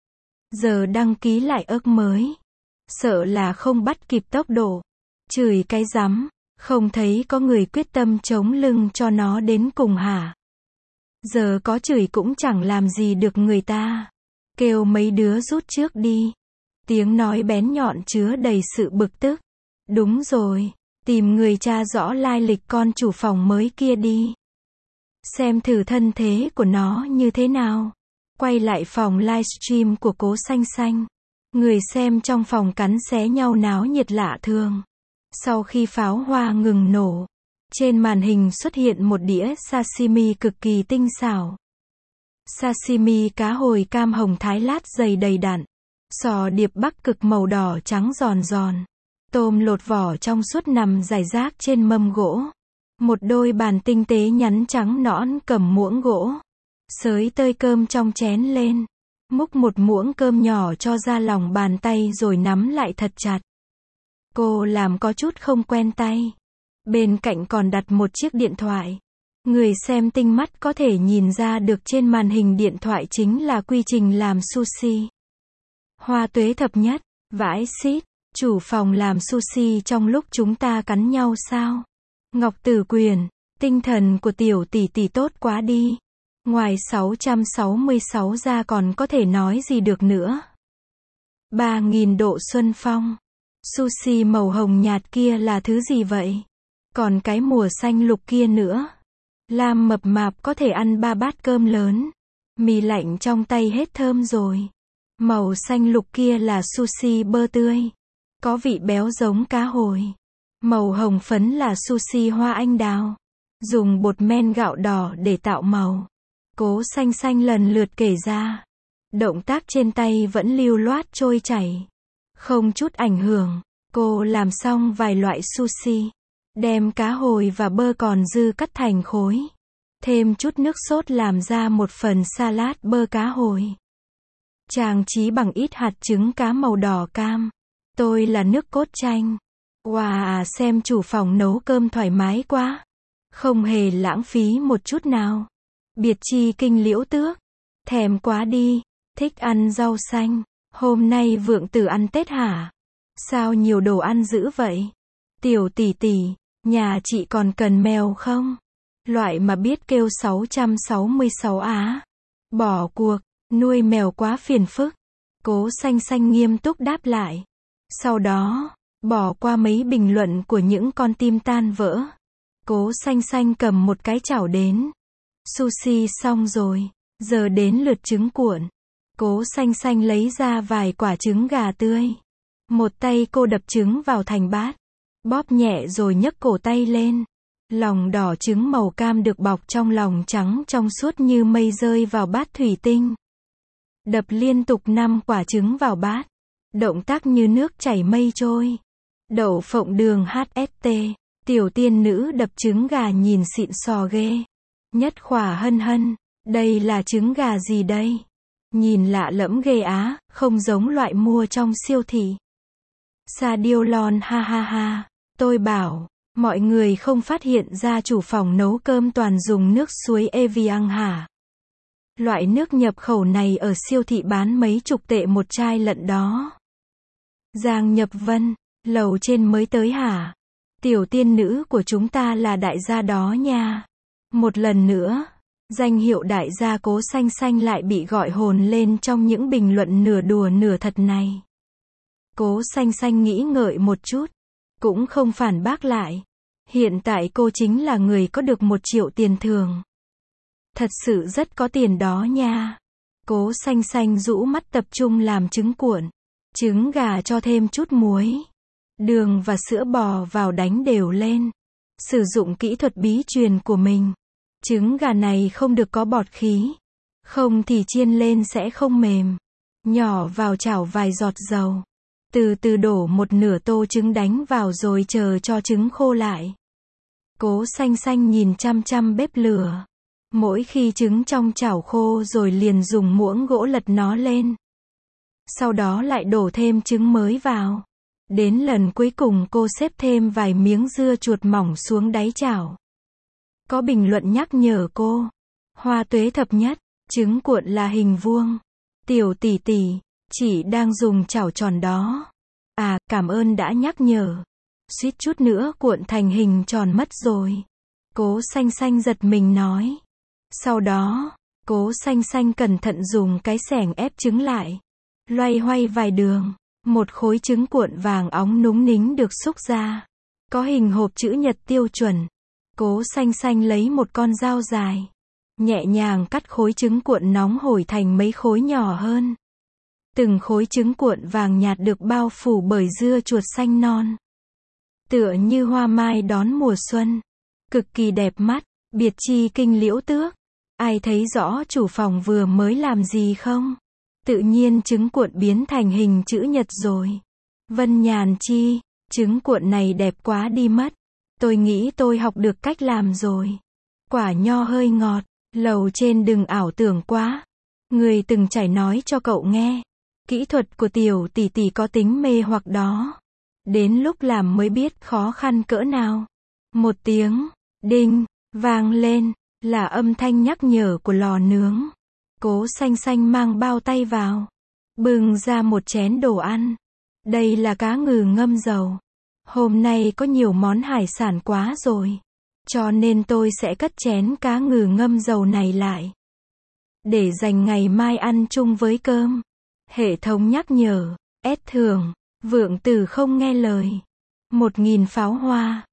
Giờ đăng ký lại ức mới. Sợ là không bắt kịp tốc độ. Chửi cái rắm, không thấy có người quyết tâm chống lưng cho nó đến cùng hả? Giờ có chửi cũng chẳng làm gì được người ta. Kêu mấy đứa rút trước đi. Tiếng nói bén nhọn chứa đầy sự bực tức. Đúng rồi, tìm người tra rõ lai lịch con chủ phòng mới kia đi. Xem thử thân thế của nó như thế nào. Quay lại phòng livestream của Cố Xanh Xanh. Người xem trong phòng cắn xé nhau náo nhiệt lạ thường. Sau khi pháo hoa ngừng nổ, trên màn hình xuất hiện một đĩa sashimi cực kỳ tinh xảo. Sashimi cá hồi cam hồng thái lát dày đầy đặn. Sò điệp Bắc Cực màu đỏ trắng giòn giòn. Tôm lột vỏ trong suốt nằm rải rác trên mâm gỗ. Một đôi bàn tinh tế nhắn trắng nõn cầm muỗng gỗ. Xới tơi cơm trong chén lên. Múc một muỗng cơm nhỏ cho ra lòng bàn tay rồi nắm lại thật chặt. Cô làm có chút không quen tay. Bên cạnh còn đặt một chiếc điện thoại. Người xem tinh mắt có thể nhìn ra được trên màn hình điện thoại chính là quy trình làm sushi. Hoa tuế thập nhất, vãi xít, chủ phòng làm sushi trong lúc chúng ta cắn nhau sao? Ngọc Tử Quyền, tinh thần của tiểu tỷ tỷ tốt quá đi. Ngoài 666 ra còn có thể nói gì được nữa. 3000 độ xuân phong. Sushi màu hồng nhạt kia là thứ gì vậy? Còn cái mùa xanh lục kia nữa. Lam mập mạp có thể ăn 3 bát cơm lớn. Mì lạnh trong tay hết thơm rồi. Màu xanh lục kia là sushi bơ tươi. Có vị béo giống cá hồi. Màu hồng phấn là sushi hoa anh đào. Dùng bột men gạo đỏ để tạo màu. Cố Xanh Xanh lần lượt kể ra. Động tác trên tay vẫn lưu loát trôi chảy. Không chút ảnh hưởng. Cô làm xong vài loại sushi. Đem cá hồi và bơ còn dư cắt thành khối. Thêm chút nước sốt làm ra một phần salad bơ cá hồi. Trang trí bằng ít hạt trứng cá màu đỏ cam. Tôi là nước cốt chanh. Wow, xem chủ phòng nấu cơm thoải mái quá. Không hề lãng phí một chút nào. Biệt chi kinh liễu tước. Thèm quá đi. Thích ăn rau xanh. Hôm nay vượng tử ăn Tết hả? Sao nhiều đồ ăn dữ vậy? Tiểu tỷ tỷ, nhà chị còn cần mèo không? Loại mà biết kêu 666 á. Bỏ cuộc, nuôi mèo quá phiền phức. Cố Xanh Xanh nghiêm túc đáp lại. Sau đó, bỏ qua mấy bình luận của những con tim tan vỡ. Cố Xanh Xanh cầm một cái chảo đến. Sushi xong rồi, giờ đến lượt trứng cuộn. Cố Xanh Xanh lấy ra vài quả trứng gà tươi. Một tay cô đập trứng vào thành bát. Bóp nhẹ rồi nhấc cổ tay lên. Lòng đỏ trứng màu cam được bọc trong lòng trắng trong suốt như mây rơi vào bát thủy tinh. đập liên tục 5 quả trứng vào bát. Động tác như nước chảy mây trôi. Đậu phộng đường HST, tiểu tiên nữ đập trứng gà nhìn xịn sò ghê. Nhất khỏa hân hân, đây là trứng gà gì đây? Nhìn lạ lẫm ghê á, không giống loại mua trong siêu thị. Sa điêu lon ha ha ha, tôi bảo, mọi người không phát hiện ra chủ phòng nấu cơm toàn dùng nước suối Evian hả? Loại nước nhập khẩu này ở siêu thị bán mấy chục tệ một chai lận đó. Giang Nhập Vân, lầu trên mới tới hả? Tiểu tiên nữ của chúng ta là đại gia đó nha. Một lần nữa, danh hiệu đại gia Cố Xanh Xanh lại bị gọi hồn lên trong những bình luận nửa đùa nửa thật này. Cố Xanh Xanh nghĩ ngợi một chút, cũng không phản bác lại. Hiện tại cô chính là người có được 1 triệu tiền thưởng. Thật sự rất có tiền đó nha. Cố Xanh Xanh rũ mắt tập trung làm trứng cuộn. Trứng gà cho thêm chút muối, đường và sữa bò vào đánh đều lên. Sử dụng kỹ thuật bí truyền của mình. Trứng gà này không được có bọt khí. Không thì chiên lên sẽ không mềm. Nhỏ vào chảo vài giọt dầu. Từ từ đổ 1/2 tô trứng đánh vào rồi chờ cho trứng khô lại. Cố Xanh Xanh nhìn chăm chăm bếp lửa. Mỗi khi trứng trong chảo khô rồi liền dùng muỗng gỗ lật nó lên. Sau đó lại đổ thêm trứng mới vào. Đến lần cuối cùng cô xếp thêm vài miếng dưa chuột mỏng xuống đáy chảo. Có bình luận nhắc nhở cô. Hoa tuế thập nhất, trứng cuộn là hình vuông. Tiểu tỷ tỷ, chỉ đang dùng chảo tròn đó. À, cảm ơn đã nhắc nhở. Suýt chút nữa cuộn thành hình tròn mất rồi. Cố Xanh Xanh giật mình nói. Sau đó, Cố Xanh Xanh cẩn thận dùng cái xẻng ép trứng lại. Loay hoay vài đường, một khối trứng cuộn vàng óng núng nính được xúc ra. Có hình hộp chữ nhật tiêu chuẩn. Cố Xanh Xanh lấy một con dao dài. Nhẹ nhàng cắt khối trứng cuộn nóng hổi thành mấy khối nhỏ hơn. Từng khối trứng cuộn vàng nhạt được bao phủ bởi dưa chuột xanh non. Tựa như hoa mai đón mùa xuân. Cực kỳ đẹp mắt, biệt chi kinh liễu tước. Ai thấy rõ chủ phòng vừa mới làm gì không? Tự nhiên trứng cuộn biến thành hình chữ nhật rồi. Vân Nhàn Chi, trứng cuộn này đẹp quá đi mất. Tôi nghĩ tôi học được cách làm rồi. Quả nho hơi ngọt, lầu trên đừng ảo tưởng quá. Người từng trải nói cho cậu nghe. Kỹ thuật của tiểu tỷ tỷ có tính mê hoặc đó. Đến lúc làm mới biết khó khăn cỡ nào. Một tiếng, đinh, vang lên, là âm thanh nhắc nhở của lò nướng. Cố Xanh Xanh mang bao tay vào. Bưng ra một chén đồ ăn. Đây là cá ngừ ngâm dầu. Hôm nay có nhiều món hải sản quá rồi. Cho nên tôi sẽ cất chén cá ngừ ngâm dầu này lại. Để dành ngày mai ăn chung với cơm. Hệ thống nhắc nhở. S thường. Vượng Tử không nghe lời. 1000 pháo hoa.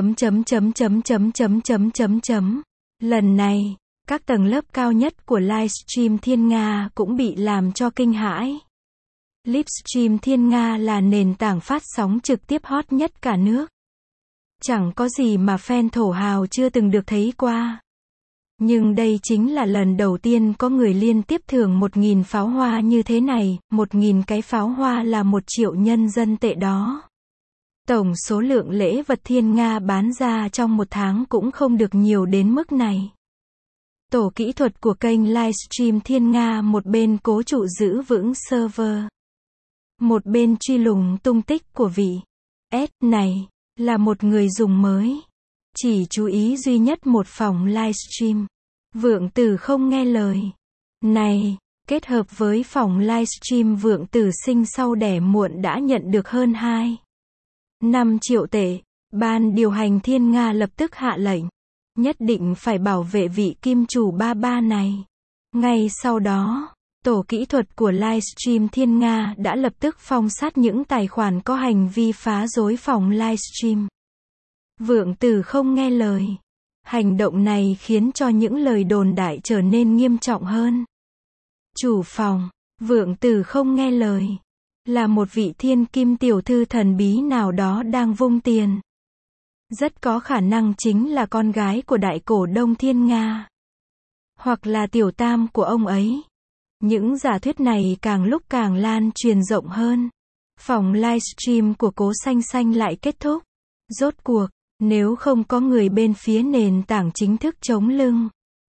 Lần này, các tầng lớp cao nhất của livestream Thiên Nga cũng bị làm cho kinh hãi. Livestream Thiên Nga là nền tảng phát sóng trực tiếp hot nhất cả nước. Chẳng có gì mà fan thổ hào chưa từng được thấy qua. Nhưng đây chính là lần đầu tiên có người liên tiếp thưởng 1000 pháo hoa như thế này. 1000 cái pháo hoa là 1 triệu nhân dân tệ đó. Tổng số lượng lễ vật Thiên Nga bán ra trong 1 tháng cũng không được nhiều đến mức này. Tổ kỹ thuật của kênh livestream Thiên Nga một bên cố trụ giữ vững server. Một bên truy lùng tung tích của vị S này, là một người dùng mới. Chỉ chú ý duy nhất một phòng livestream. Vượng Tử không nghe lời. Này, kết hợp với phòng livestream Vượng Tử sinh sau đẻ muộn đã nhận được hơn 2,5 triệu tệ. Ban điều hành Thiên Nga lập tức hạ lệnh. Nhất định phải bảo vệ vị kim chủ ba ba này. Ngay sau đó, tổ kỹ thuật của livestream Thiên Nga đã lập tức phong sát những tài khoản có hành vi phá rối phòng livestream. Vượng Tử không nghe lời. Hành động này khiến cho những lời đồn đại trở nên nghiêm trọng hơn. Chủ phòng, Vượng Tử không nghe lời. Là một vị thiên kim tiểu thư thần bí nào đó đang vung tiền. Rất có khả năng chính là con gái của đại cổ đông Thiên Nga. Hoặc là tiểu tam của ông ấy. Những giả thuyết này càng lúc càng lan truyền rộng hơn. Phòng livestream của Cố Xanh Xanh lại kết thúc. Rốt cuộc, nếu không có người bên phía nền tảng chính thức chống lưng,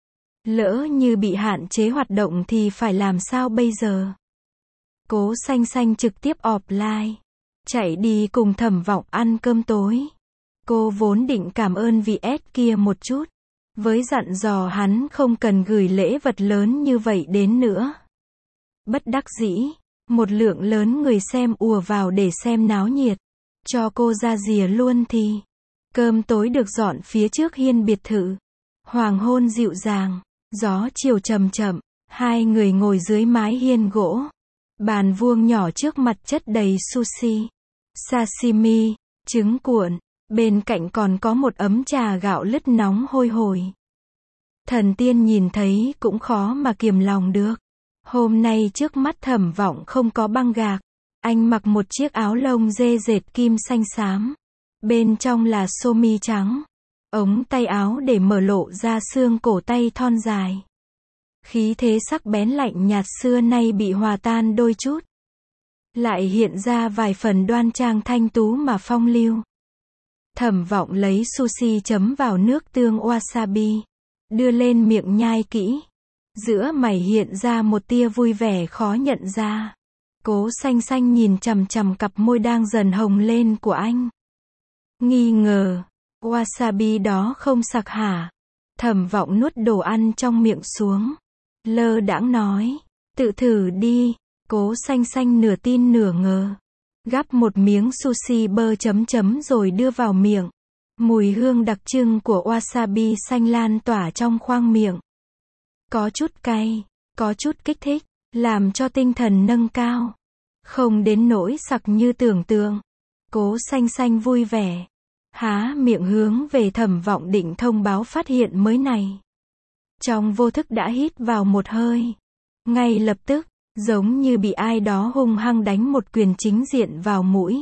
lỡ như bị hạn chế hoạt động thì phải làm sao bây giờ? Cố Xanh Xanh trực tiếp offline, chạy đi cùng Thẩm Vọng ăn cơm tối. Cô vốn định cảm ơn vị S kia một chút, với dặn dò hắn không cần gửi lễ vật lớn như vậy đến nữa. Bất đắc dĩ, một lượng lớn người xem ùa vào để xem náo nhiệt. Cho cô ra rìa luôn thì. Cơm tối được dọn phía trước hiên biệt thự. Hoàng hôn dịu dàng, gió chiều chậm chậm, hai người ngồi dưới mái hiên gỗ. Bàn vuông nhỏ trước mặt chất đầy sushi, sashimi, trứng cuộn, bên cạnh còn có một ấm trà gạo lứt nóng hôi hổi. Thần tiên nhìn thấy cũng khó mà kiềm lòng được. Hôm nay trước mắt Thẩm Vọng không có băng gạc. Anh mặc một chiếc áo lông dê dệt kim xanh xám. Bên trong là sơ mi trắng. Ống tay áo để mở lộ ra xương cổ tay thon dài. Khí thế sắc bén lạnh nhạt xưa nay bị hòa tan đôi chút. Lại hiện ra vài phần đoan trang thanh tú mà phong lưu. Thẩm Vọng lấy sushi chấm vào nước tương wasabi. Đưa lên miệng nhai kỹ. Giữa mày hiện ra một tia vui vẻ khó nhận ra. Cố Xanh Xanh nhìn chằm chằm cặp môi đang dần hồng lên của anh. Nghi ngờ, wasabi đó không sặc hả? Thẩm Vọng nuốt đồ ăn trong miệng xuống. Lơ đãng nói, tự thử đi. Cố Xanh Xanh nửa tin nửa ngờ. Gắp một miếng sushi bơ chấm chấm rồi đưa vào miệng. Mùi hương đặc trưng của wasabi xanh lan tỏa trong khoang miệng. Có chút cay, có chút kích thích, làm cho tinh thần nâng cao. Không đến nỗi sặc như tưởng tượng. Cố Xanh Xanh vui vẻ. Há miệng hướng về Thẩm Vọng định thông báo phát hiện mới này. Trong vô thức đã hít vào một hơi. Ngay lập tức, giống như bị ai đó hung hăng đánh một quyền chính diện vào mũi.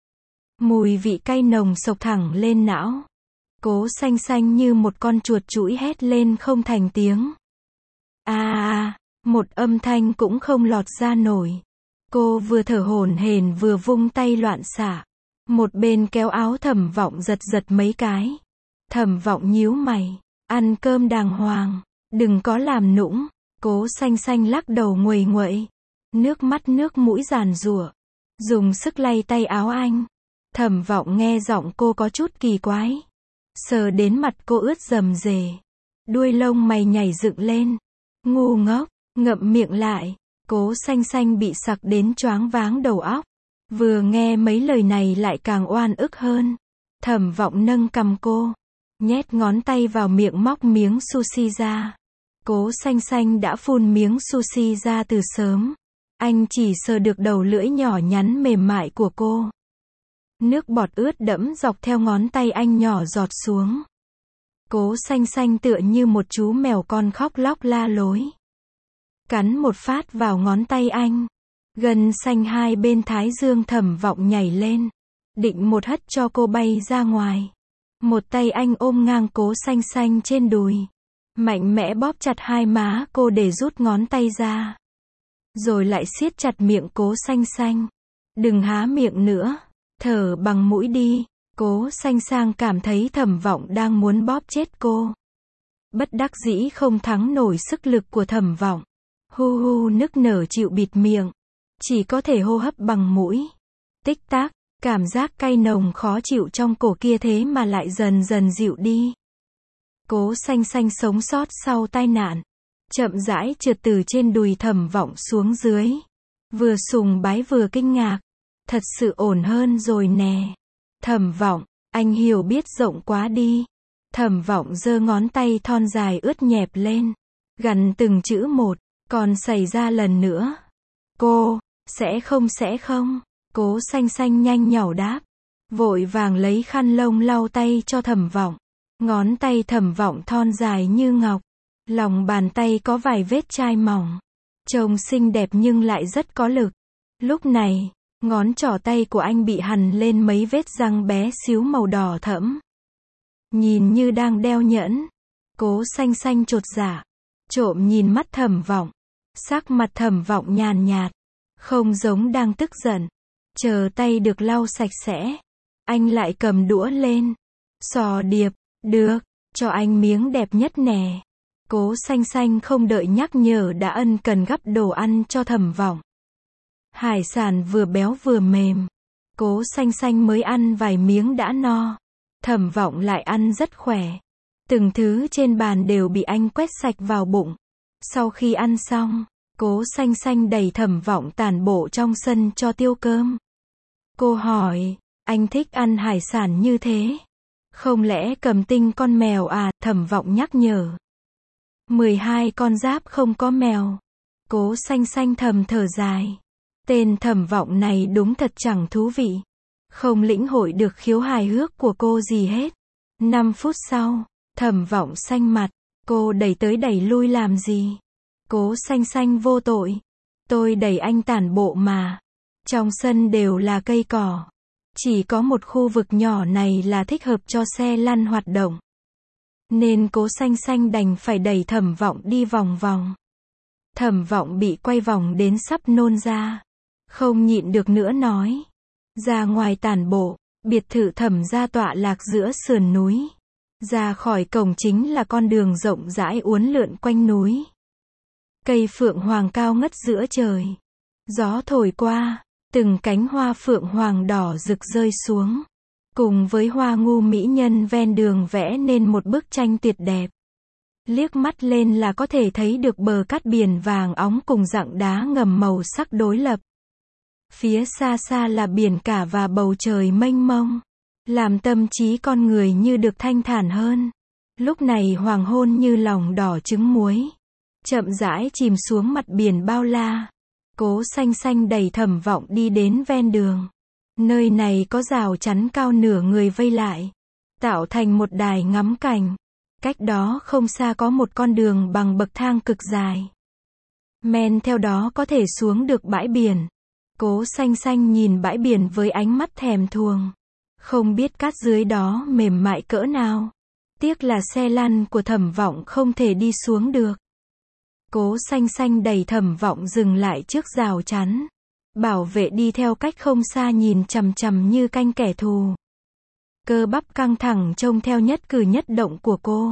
Mùi vị cay nồng xộc thẳng lên não. Cố Xanh Xanh như một con chuột chũi hét lên không thành tiếng. Một âm thanh cũng không lọt ra nổi. Cô vừa thở hổn hển vừa vung tay loạn xạ. Một bên kéo áo Thẩm Vọng giật giật mấy cái. Thẩm Vọng nhíu mày. Ăn cơm đàng hoàng, đừng có làm nũng. Cố Xanh Xanh lắc đầu nguầy nguậy. Nước mắt nước mũi giàn giụa. Dùng sức lay tay áo anh. Thẩm Vọng nghe giọng cô có chút kỳ quái. Sờ đến mặt cô ướt rầm rề. Đuôi lông mày nhảy dựng lên. Ngu ngốc, ngậm miệng lại. Cố Xanh Xanh bị sặc đến choáng váng đầu óc. Vừa nghe mấy lời này lại càng oan ức hơn. Thẩm Vọng nâng cằm cô. Nhét ngón tay vào miệng móc miếng sushi ra. Cố Xanh Xanh đã phun miếng sushi ra từ sớm. Anh chỉ sờ được đầu lưỡi nhỏ nhắn mềm mại của cô. Nước bọt ướt đẫm dọc theo ngón tay anh nhỏ giọt xuống. Cố Xanh Xanh tựa như một chú mèo con khóc lóc la lối. Cắn một phát vào ngón tay anh. Gân xanh hai bên thái dương Thẩm Vọng nhảy lên. Định một hất cho cô bay ra ngoài. Một tay anh ôm ngang Cố Xanh Xanh trên đùi. Mạnh mẽ bóp chặt hai má cô để rút ngón tay ra. Rồi lại siết chặt miệng Cố Xanh Xanh. Đừng há miệng nữa. Thở bằng mũi đi. Cố Xanh Xanh cảm thấy Thẩm Vọng đang muốn bóp chết cô. Bất đắc dĩ không thắng nổi sức lực của Thẩm Vọng. Hu hu nức nở chịu bịt miệng. Chỉ có thể hô hấp bằng mũi. Tích tắc, cảm giác cay nồng khó chịu trong cổ kia thế mà lại dần dần dịu đi. Cố Xanh Xanh sống sót sau tai nạn. Chậm rãi trượt từ trên đùi Thẩm Vọng xuống dưới. Vừa sùng bái vừa kinh ngạc. Thật sự ổn hơn rồi nè. Thẩm Vọng, anh hiểu biết rộng quá đi. Thẩm Vọng giơ ngón tay thon dài ướt nhẹp lên. Gằn từng chữ một. Còn xảy ra lần nữa. Cô, sẽ không. Cố Xanh Xanh nhanh nhảu đáp. Vội vàng lấy khăn lông lau tay cho Thẩm Vọng. Ngón tay Thẩm Vọng thon dài như ngọc. Lòng bàn tay có vài vết chai mỏng. Trông xinh đẹp nhưng lại rất có lực. Lúc này, ngón trỏ tay của anh bị hằn lên mấy vết răng bé xíu màu đỏ thẫm. Nhìn như đang đeo nhẫn. Cố Xanh Xanh chột dạ. Trộm nhìn mắt Thẩm Vọng. Sắc mặt Thẩm Vọng nhàn nhạt, không giống đang tức giận. Chờ tay được lau sạch sẽ, anh lại cầm đũa lên. Sò điệp, được, cho anh miếng đẹp nhất nè. Cố Xanh Xanh không đợi nhắc nhở đã ân cần gắp đồ ăn cho Thẩm Vọng. Hải sản vừa béo vừa mềm. Cố Xanh Xanh mới ăn vài miếng đã no. Thẩm Vọng lại ăn rất khỏe. Từng thứ trên bàn đều bị anh quét sạch vào bụng. Sau khi ăn xong, Cố Xanh Xanh đẩy Thẩm Vọng tản bộ trong sân cho tiêu cơm. Cô hỏi, anh thích ăn hải sản như thế? Không lẽ cầm tinh con mèo à? Thẩm Vọng nhắc nhở. 12 con giáp không có mèo. Cố Xanh Xanh thầm thở dài. Tên Thẩm Vọng này đúng thật chẳng thú vị. Không lĩnh hội được khiếu hài hước của cô gì hết. 5 phút sau, Thẩm Vọng xanh mặt. Cô đẩy tới đẩy lui làm gì? Cố Xanh Xanh vô tội. Tôi đẩy anh tản bộ mà. Trong sân đều là cây cỏ. Chỉ có một khu vực nhỏ này là thích hợp cho xe lăn hoạt động. Nên Cố Xanh Xanh đành phải đẩy Thẩm Vọng đi vòng vòng. Thẩm Vọng bị quay vòng đến sắp nôn ra. Không nhịn được nữa nói. Ra ngoài tản bộ, biệt thự Thẩm gia tọa lạc giữa sườn núi. Ra khỏi cổng chính là con đường rộng rãi uốn lượn quanh núi. Cây phượng hoàng cao ngất giữa trời. Gió thổi qua, từng cánh hoa phượng hoàng đỏ rực rơi xuống. Cùng với hoa ngu mỹ nhân ven đường vẽ nên một bức tranh tuyệt đẹp. Liếc mắt lên là có thể thấy được bờ cát biển vàng óng cùng rặng đá ngầm màu sắc đối lập. Phía xa xa là biển cả và bầu trời mênh mông. Làm tâm trí con người như được thanh thản hơn. Lúc này hoàng hôn như lòng đỏ trứng muối. Chậm rãi chìm xuống mặt biển bao la. Cố Xanh Xanh đẩy Thẩm Vọng đi đến ven đường. Nơi này có rào chắn cao nửa người vây lại. Tạo thành một đài ngắm cảnh. Cách đó không xa có một con đường bằng bậc thang cực dài. Men theo đó có thể xuống được bãi biển. Cố Xanh Xanh nhìn bãi biển với ánh mắt thèm thuồng. Không biết cát dưới đó mềm mại cỡ nào. Tiếc là xe lăn của Thẩm Vọng không thể đi xuống được. Cố Xanh Xanh đẩy Thẩm Vọng dừng lại trước rào chắn. Bảo vệ đi theo cách không xa nhìn chằm chằm như canh kẻ thù. Cơ bắp căng thẳng trông theo nhất cử nhất động của cô.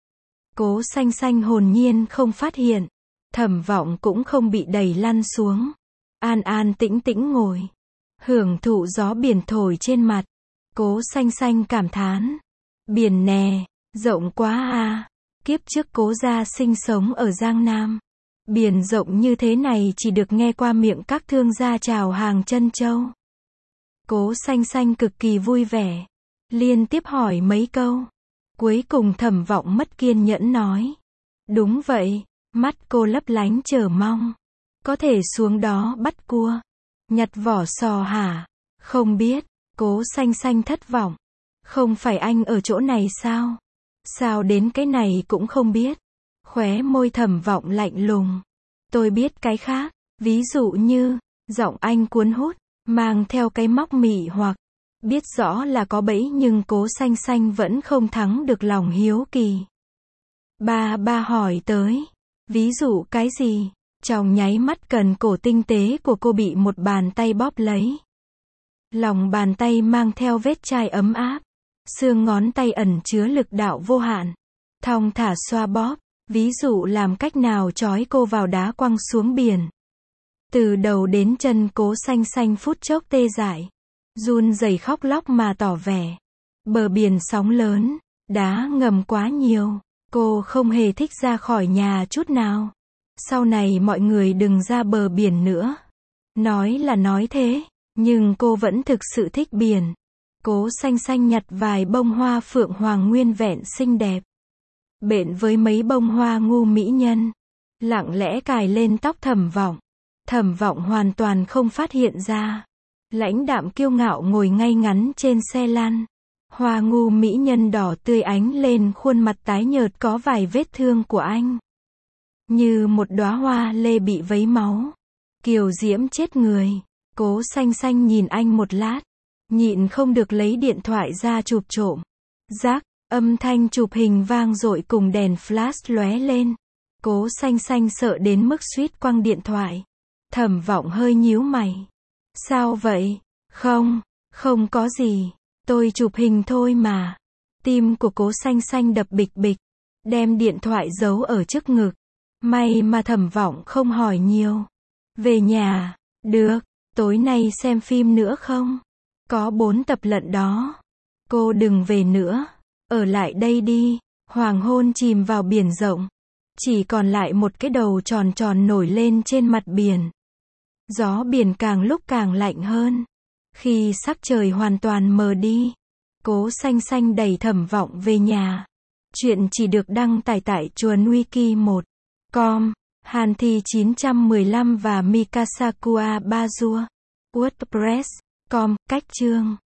Cố Xanh Xanh hồn nhiên không phát hiện. Thẩm Vọng cũng không bị đẩy lăn xuống. An an tĩnh tĩnh ngồi. Hưởng thụ gió biển thổi trên mặt. Cố Xanh Xanh cảm thán. Biển nè, rộng quá à. Kiếp trước Cố gia sinh sống ở Giang Nam. Biển rộng như thế này chỉ được nghe qua miệng các thương gia chào hàng trân châu. Cố Xanh Xanh cực kỳ vui vẻ. Liên tiếp hỏi mấy câu. Cuối cùng Thẩm Vọng mất kiên nhẫn nói. Đúng vậy, mắt cô lấp lánh chờ mong. Có thể xuống đó bắt cua. Nhặt vỏ sò hả? Không biết. Cố Xanh Xanh thất vọng. Không phải anh ở chỗ này sao? Sao đến cái này cũng không biết? Khóe môi Thẩm Vọng lạnh lùng. Tôi biết cái khác. Ví dụ như, giọng anh cuốn hút, mang theo cái móc mị hoặc. Biết rõ là có bẫy nhưng Cố Xanh Xanh vẫn không thắng được lòng hiếu kỳ. Ba hỏi tới. Ví dụ cái gì? Trong nháy mắt cần cổ tinh tế của cô bị một bàn tay bóp lấy. Lòng bàn tay mang theo vết chai ấm áp. Xương ngón tay ẩn chứa lực đạo vô hạn. Thong thả xoa bóp. Ví dụ làm cách nào trói cô vào đá quăng xuống biển. Từ đầu đến chân Cố Xanh Xanh phút chốc tê dại. Run rẩy khóc lóc mà tỏ vẻ. Bờ biển sóng lớn. Đá ngầm quá nhiều. Cô không hề thích ra khỏi nhà chút nào. Sau này mọi người đừng ra bờ biển nữa. Nói là nói thế. Nhưng cô vẫn thực sự thích biển. Cố Xanh Xanh nhặt vài bông hoa phượng hoàng nguyên vẹn xinh đẹp. Bện với mấy bông hoa ngu mỹ nhân. Lặng lẽ cài lên tóc Thẩm Vọng. Thẩm Vọng hoàn toàn không phát hiện ra. Lãnh đạm kiêu ngạo ngồi ngay ngắn trên xe lăn. Hoa ngu mỹ nhân đỏ tươi ánh lên khuôn mặt tái nhợt có vài vết thương của anh. Như một đóa hoa lê bị vấy máu. Kiều diễm chết người. Cố Xanh Xanh nhìn anh một lát. Nhịn không được lấy điện thoại ra chụp trộm. Rác, âm thanh chụp hình vang dội cùng đèn flash lóe lên. Cố Xanh Xanh sợ đến mức suýt quăng điện thoại. Thẩm Vọng hơi nhíu mày. Sao vậy? Không, không có gì. Tôi chụp hình thôi mà. Tim của Cố Xanh Xanh đập bịch bịch. Đem điện thoại giấu ở trước ngực. May mà Thẩm Vọng không hỏi nhiều. Về nhà. Được. Tối nay xem phim nữa không? Có 4 tập lận đó. Cô đừng về nữa. Ở lại đây đi. Hoàng hôn chìm vào biển rộng. Chỉ còn lại một cái đầu tròn tròn nổi lên trên mặt biển. Gió biển càng lúc càng lạnh hơn. Khi sắc trời hoàn toàn mờ đi, Cố Xanh Xanh đẩy Thẩm Vọng về nhà. Chuyện chỉ được đăng tải tại chuồn wiki1.com, Hàn Thi 915 và Mikasakua Bazua. WordPress.com, cách chương.